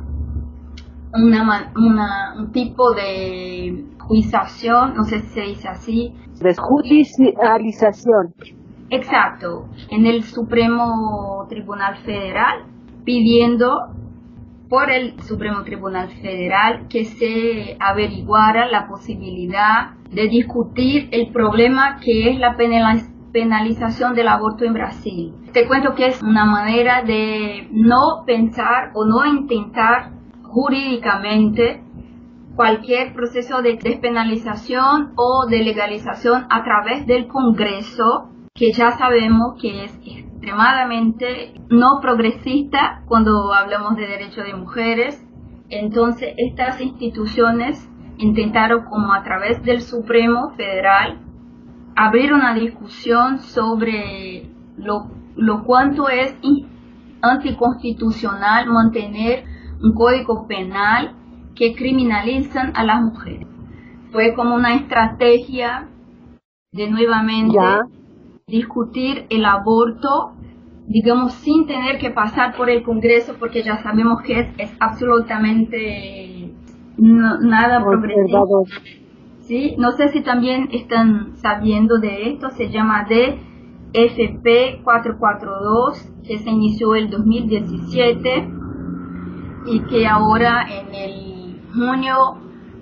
una, una un tipo de judicialización, no sé si se dice así. De judicialización. Exacto, en el Supremo Tribunal Federal, pidiendo por el Supremo Tribunal Federal que se averiguara la posibilidad de discutir el problema que es la penalización del aborto en Brasil. Te cuento que es una manera de no pensar o no intentar jurídicamente cualquier proceso de despenalización o de legalización a través del Congreso, que ya sabemos que es extremadamente no progresista cuando hablamos de derechos de mujeres. Entonces estas instituciones intentaron, como a través del Supremo Federal, abrir una discusión sobre lo, lo cuánto es anticonstitucional mantener un código penal que criminalizan a las mujeres. Fue como una estrategia de nuevamente ¿Ya? discutir el aborto, digamos, sin tener que pasar por el Congreso, porque ya sabemos que es, es absolutamente no, nada progresivo. ¿Sí? No sé si también están sabiendo de esto, se llama D F P cuatrocientos cuarenta y dos, que se inició el dos mil diecisiete y que ahora en el junio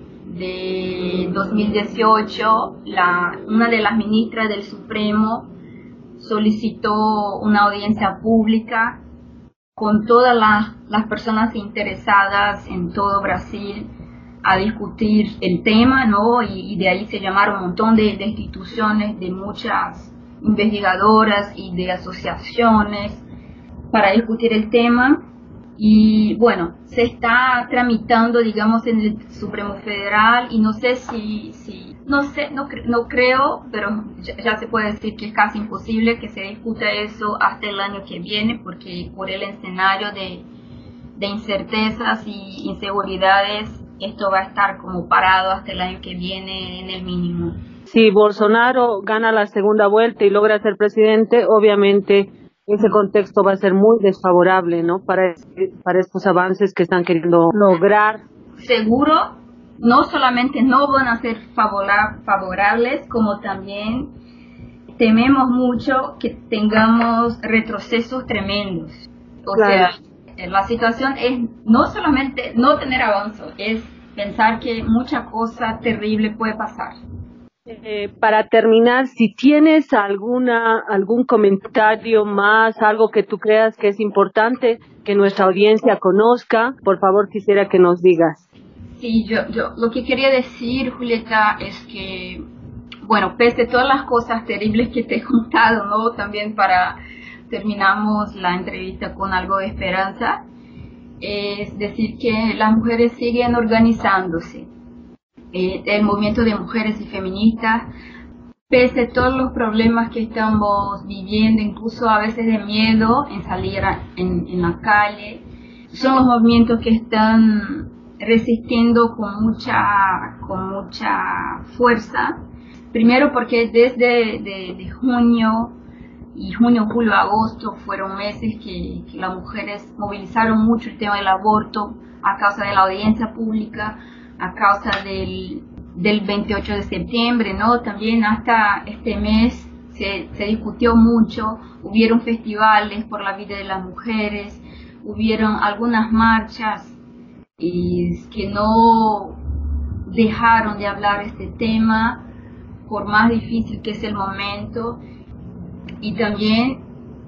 de dos mil dieciocho la, una de las ministras del Supremo solicitó una audiencia pública con todas las, las personas interesadas en todo Brasil a discutir el tema, ¿no? Y, y de ahí se llamaron un montón de, de instituciones, de muchas investigadoras y de asociaciones para discutir el tema. Y bueno, se está tramitando, digamos, en el Supremo Federal y no sé si, si no sé, no, cre- no creo, pero ya, ya se puede decir que es casi imposible que se discuta eso hasta el año que viene, porque por el escenario de, de incertezas y inseguridades, esto va a estar como parado hasta el año que viene en el mínimo. Si Bolsonaro gana la segunda vuelta y logra ser presidente, obviamente ese contexto va a ser muy desfavorable, ¿no? Para, para estos avances que están queriendo lograr. Seguro, no solamente no van a ser favora- favorables, como también tememos mucho que tengamos retrocesos tremendos. O Claro. sea, la situación es no solamente no tener avance, es pensar que mucha cosa terrible puede pasar. Eh, para terminar, si tienes alguna algún comentario más, algo que tú creas que es importante que nuestra audiencia conozca, por favor quisiera que nos digas. Sí, yo, yo lo que quería decir, Julieta, es que, bueno, pese a todas las cosas terribles que te he contado, ¿no? También para terminamos la entrevista con algo de esperanza, es decir que las mujeres siguen organizándose. Eh, el movimiento de mujeres y feministas, pese a todos los problemas que estamos viviendo, incluso a veces de miedo en salir a, en, en la calle, son los movimientos que están resistiendo con mucha, con mucha fuerza. Primero porque desde de, de junio, y junio, julio, agosto fueron meses que, que las mujeres movilizaron mucho el tema del aborto a causa de la audiencia pública, a causa del, del veintiocho de septiembre, ¿no? También hasta este mes se, se discutió mucho, hubieron festivales por la vida de las mujeres, hubieron algunas marchas y que no dejaron de hablar este tema, por más difícil que es el momento. Y también,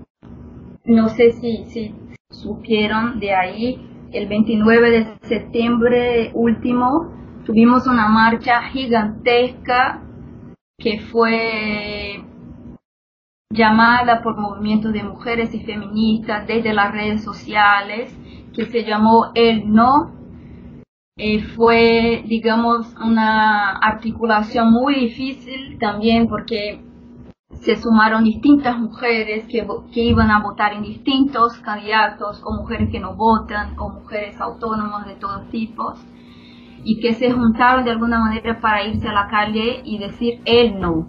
no sé si, si supieron de ahí, el veintinueve de septiembre último tuvimos una marcha gigantesca que fue llamada por movimientos de mujeres y feministas desde las redes sociales, que se llamó El No. Eh, fue, digamos, una articulación muy difícil también porque se sumaron distintas mujeres que, que iban a votar en distintos candidatos, o mujeres que no votan, o mujeres autónomas de todos tipos, y que se juntaron de alguna manera para irse a la calle y decir el no,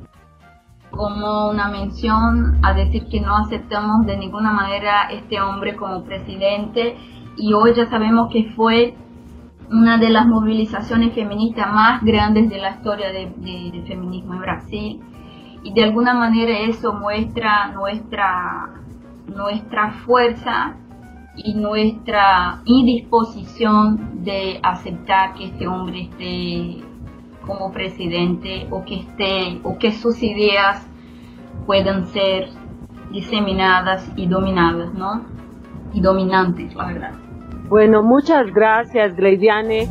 como una mención a decir que no aceptamos de ninguna manera este hombre como presidente. Y hoy ya sabemos que fue una de las movilizaciones feministas más grandes de la historia de, de, del feminismo en Brasil. Y de alguna manera eso muestra nuestra, nuestra fuerza y nuestra indisposición de aceptar que este hombre esté como presidente, o que esté, o que sus ideas puedan ser diseminadas y dominadas, ¿no? Y dominantes, la verdad. Bueno, muchas gracias, Gleidiane.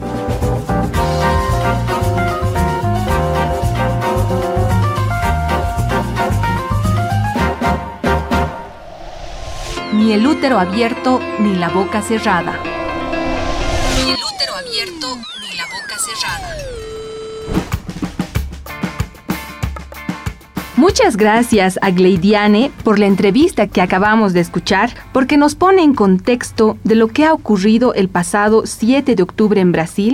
Ni el útero abierto, ni la boca cerrada. Ni el útero abierto, ni la boca cerrada. Muchas gracias a Gleidiane por la entrevista que acabamos de escuchar, porque nos pone en contexto de lo que ha ocurrido el pasado siete de octubre en Brasil,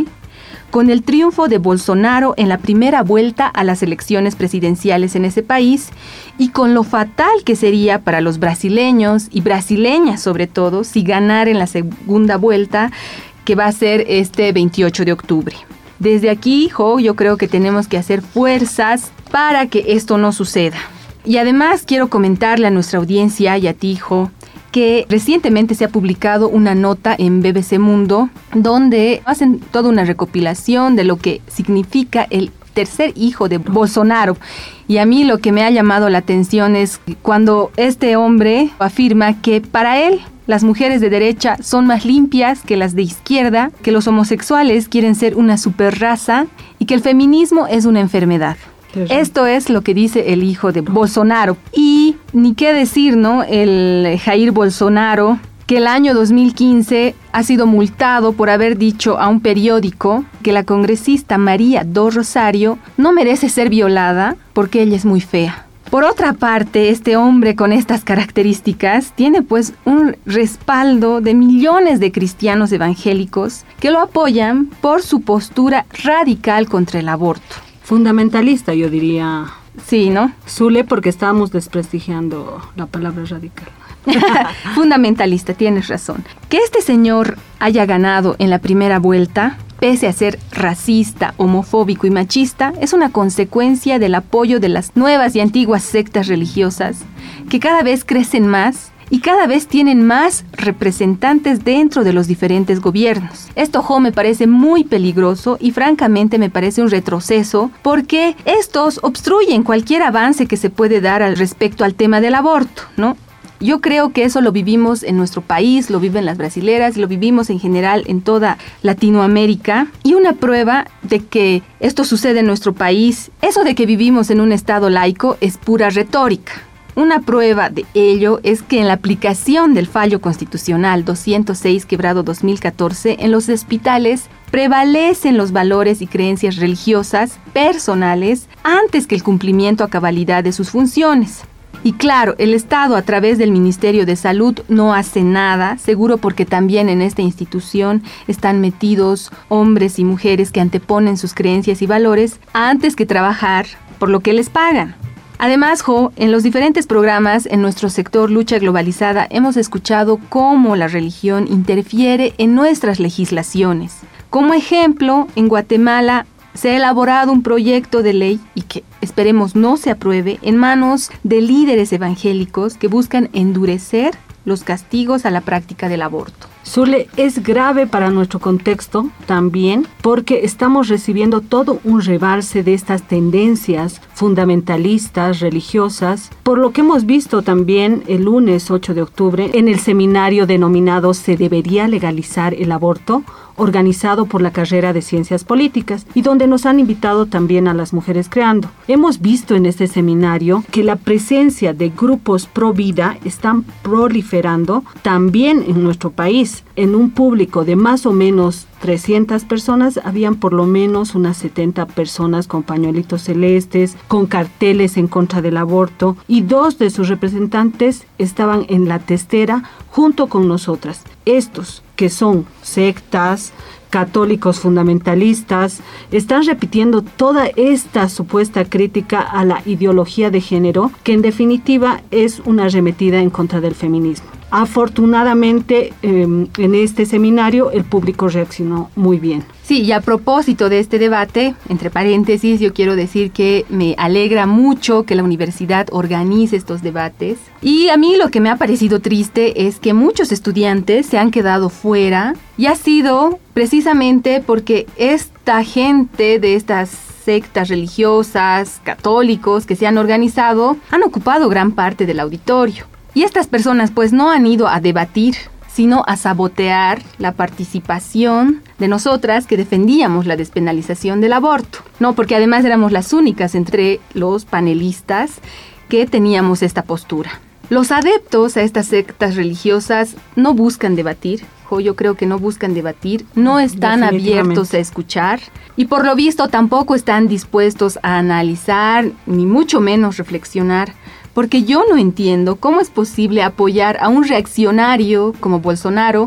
con el triunfo de Bolsonaro en la primera vuelta a las elecciones presidenciales en ese país y con lo fatal que sería para los brasileños y brasileñas sobre todo si ganara en la segunda vuelta, que va a ser este veintiocho de octubre. Desde aquí, Jo, yo creo que tenemos que hacer fuerzas para que esto no suceda. Y además quiero comentarle a nuestra audiencia y a ti, Jo, que recientemente se ha publicado una nota en B B C Mundo donde hacen toda una recopilación de lo que significa el tercer hijo de Bolsonaro. Y a mí lo que me ha llamado la atención es cuando este hombre afirma que para él las mujeres de derecha son más limpias que las de izquierda, que los homosexuales quieren ser una superraza y que el feminismo es una enfermedad. Esto es lo que dice el hijo de Bolsonaro. Y ni qué decir, ¿no? El Jair Bolsonaro, que el año dos mil quince ha sido multado por haber dicho a un periódico que la congresista María do Rosario no merece ser violada porque ella es muy fea. Por otra parte, este hombre con estas características tiene pues un respaldo de millones de cristianos evangélicos que lo apoyan por su postura radical contra el aborto. Fundamentalista, yo diría. Sí, ¿no? Zule, porque estábamos desprestigiando la palabra radical. Fundamentalista, tienes razón. Que este señor haya ganado en la primera vuelta, pese a ser racista, homofóbico y machista, es una consecuencia del apoyo de las nuevas y antiguas sectas religiosas, que cada vez crecen más y cada vez tienen más representantes dentro de los diferentes gobiernos. Esto, Jo, me parece muy peligroso y francamente me parece un retroceso porque estos obstruyen cualquier avance que se puede dar al respecto al tema del aborto, ¿no? Yo creo que eso lo vivimos en nuestro país, lo viven las brasileras, lo vivimos en general en toda Latinoamérica. Y una prueba de que esto sucede en nuestro país, eso de que vivimos en un estado laico, es pura retórica. Una prueba de ello es que en la aplicación del fallo constitucional doscientos seis quebrado dos mil catorce, en los hospitales prevalecen los valores y creencias religiosas personales antes que el cumplimiento a cabalidad de sus funciones. Y claro, el Estado a través del Ministerio de Salud no hace nada, seguro porque también en esta institución están metidos hombres y mujeres que anteponen sus creencias y valores antes que trabajar por lo que les pagan. Además, Jo, en los diferentes programas en nuestro sector Lucha Globalizada hemos escuchado cómo la religión interfiere en nuestras legislaciones. Como ejemplo, en Guatemala se ha elaborado un proyecto de ley y que esperemos no se apruebe en manos de líderes evangélicos que buscan endurecer los castigos a la práctica del aborto. Zule, es grave para nuestro contexto también porque estamos recibiendo todo un rebalse de estas tendencias fundamentalistas, religiosas, por lo que hemos visto también el lunes ocho de octubre en el seminario denominado ¿Se debería legalizar el aborto?, organizado por la carrera de Ciencias Políticas y donde nos han invitado también a las mujeres creando. Hemos visto en este seminario que la presencia de grupos pro vida están proliferando también en nuestro país. En un público de más o menos trescientas personas, habían por lo menos unas setenta personas con pañuelitos celestes, con carteles en contra del aborto, y dos de sus representantes estaban en la testera junto con nosotras. Estos, que son sectas, católicos fundamentalistas, están repitiendo toda esta supuesta crítica a la ideología de género, que en definitiva es una arremetida en contra del feminismo. Afortunadamente, eh, en este seminario el público reaccionó muy bien. Sí, y a propósito de este debate, entre paréntesis, yo quiero decir que me alegra mucho que la universidad organice estos debates. Y a mí lo que me ha parecido triste es que muchos estudiantes se han quedado fuera, y ha sido precisamente porque esta gente de estas sectas religiosas, católicos que se han organizado, han ocupado gran parte del auditorio. Y estas personas pues no han ido a debatir, sino a sabotear la participación de nosotras que defendíamos la despenalización del aborto. No, porque además éramos las únicas entre los panelistas que teníamos esta postura. Los adeptos a estas sectas religiosas no buscan debatir, yo creo que no buscan debatir, no están abiertos a escuchar y por lo visto tampoco están dispuestos a analizar, ni mucho menos reflexionar. Porque yo no entiendo cómo es posible apoyar a un reaccionario como Bolsonaro,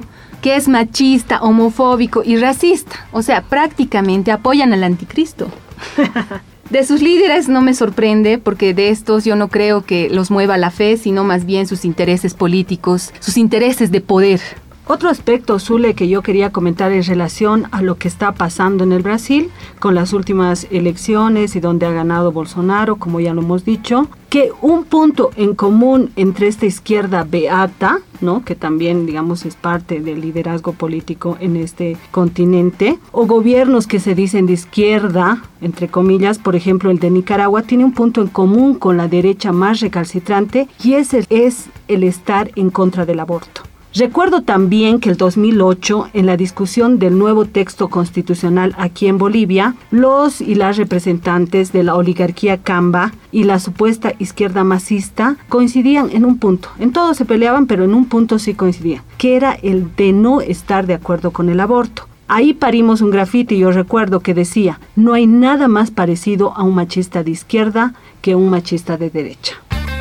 que es machista, homofóbico y racista. O sea, prácticamente apoyan al anticristo. De sus líderes no me sorprende, porque de estos yo no creo que los mueva la fe, sino más bien sus intereses políticos, sus intereses de poder. Otro aspecto, Zule, que yo quería comentar en relación a lo que está pasando en el Brasil con las últimas elecciones y donde ha ganado Bolsonaro, como ya lo hemos dicho, que un punto en común entre esta izquierda beata, ¿no?, que también, digamos, es parte del liderazgo político en este continente, o gobiernos que se dicen de izquierda, entre comillas, por ejemplo, el de Nicaragua, tiene un punto en común con la derecha más recalcitrante, y ese es el estar en contra del aborto. Recuerdo también que el dos mil ocho, en la discusión del nuevo texto constitucional aquí en Bolivia, los y las representantes de la oligarquía Camba y la supuesta izquierda masista coincidían en un punto. En todo se peleaban, pero en un punto sí coincidían, que era el de no estar de acuerdo con el aborto. Ahí parimos un grafiti, yo recuerdo, que decía: no hay nada más parecido a un machista de izquierda que un machista de derecha.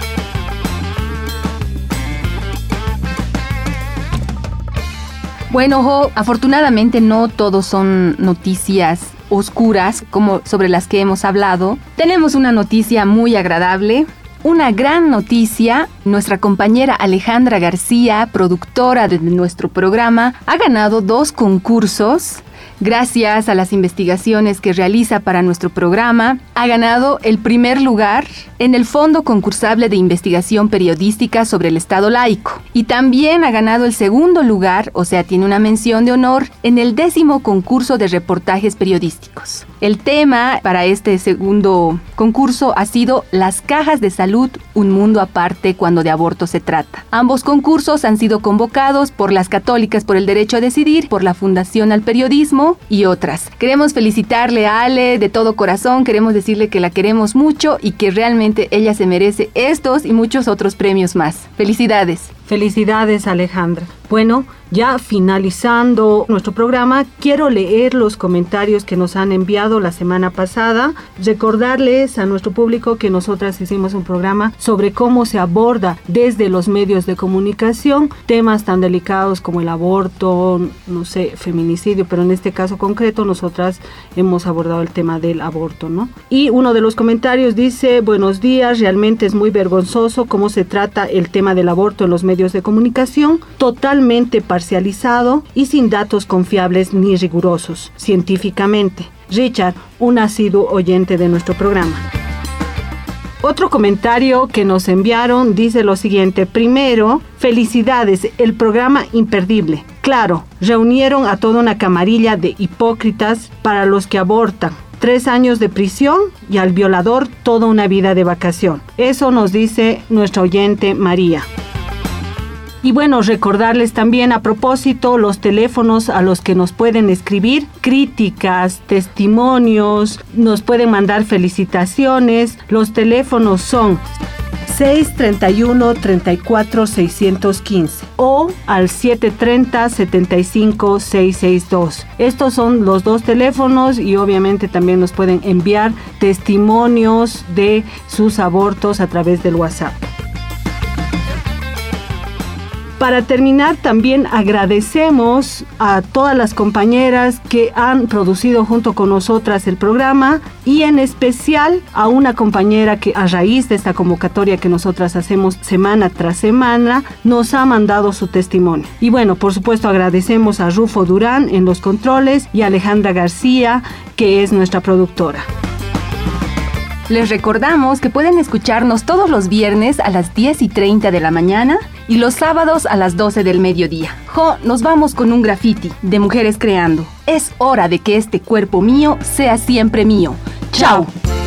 Bueno, Jo, afortunadamente no todos son noticias oscuras como sobre las que hemos hablado. Tenemos una noticia muy agradable, una gran noticia. Nuestra compañera Alejandra García, productora de nuestro programa, ha ganado dos concursos. Gracias a las investigaciones que realiza para nuestro programa, ha ganado el primer lugar en el Fondo Concursable de Investigación Periodística sobre el Estado Laico. Y también ha ganado el segundo lugar, o sea, tiene una mención de honor, en el décimo concurso de reportajes periodísticos. El tema para este segundo concurso ha sido Las cajas de salud, un mundo aparte cuando de aborto se trata. Ambos concursos han sido convocados por las Católicas por el Derecho a Decidir, por la Fundación al Periodismo y otras. Queremos felicitarle a Ale de todo corazón, queremos decirle que la queremos mucho y que realmente ella se merece estos y muchos otros premios más. ¡Felicidades! Felicidades, Alejandra. Bueno, ya finalizando nuestro programa, quiero leer los comentarios que nos han enviado la semana pasada. Recordarles a nuestro público que nosotras hicimos un programa sobre cómo se aborda desde los medios de comunicación temas tan delicados como el aborto, no sé, feminicidio, pero en este caso concreto nosotras hemos abordado el tema del aborto, ¿no? Y uno de los comentarios dice: buenos días, realmente es muy vergonzoso cómo se trata el tema del aborto en los medios de comunicación, totalmente parcializado y sin datos confiables ni rigurosos científicamente. Richard, un asiduo oyente de nuestro programa. Otro comentario que nos enviaron dice lo siguiente: primero, felicidades, el programa imperdible. Claro, reunieron a toda una camarilla de hipócritas para los que abortan. Tres años de prisión y al violador toda una vida de vacación. Eso nos dice nuestra oyente María. Y bueno, recordarles también a propósito los teléfonos a los que nos pueden escribir críticas, testimonios, nos pueden mandar felicitaciones. Los teléfonos son seis treinta y uno, treinta y cuatro, seiscientos quince o al siete treinta, setenta y cinco, seiscientos sesenta y dos. Estos son los dos teléfonos y obviamente también nos pueden enviar testimonios de sus abortos a través del WhatsApp. Para terminar, también agradecemos a todas las compañeras que han producido junto con nosotras el programa y en especial a una compañera que a raíz de esta convocatoria que nosotras hacemos semana tras semana nos ha mandado su testimonio. Y bueno, por supuesto agradecemos a Rufo Durán en los controles y a Alejandra García, que es nuestra productora. Les recordamos que pueden escucharnos todos los viernes a las diez y treinta de la mañana y los sábados a las doce del mediodía. Jo, nos vamos con un graffiti de Mujeres Creando. Es hora de que este cuerpo mío sea siempre mío. ¡Chao!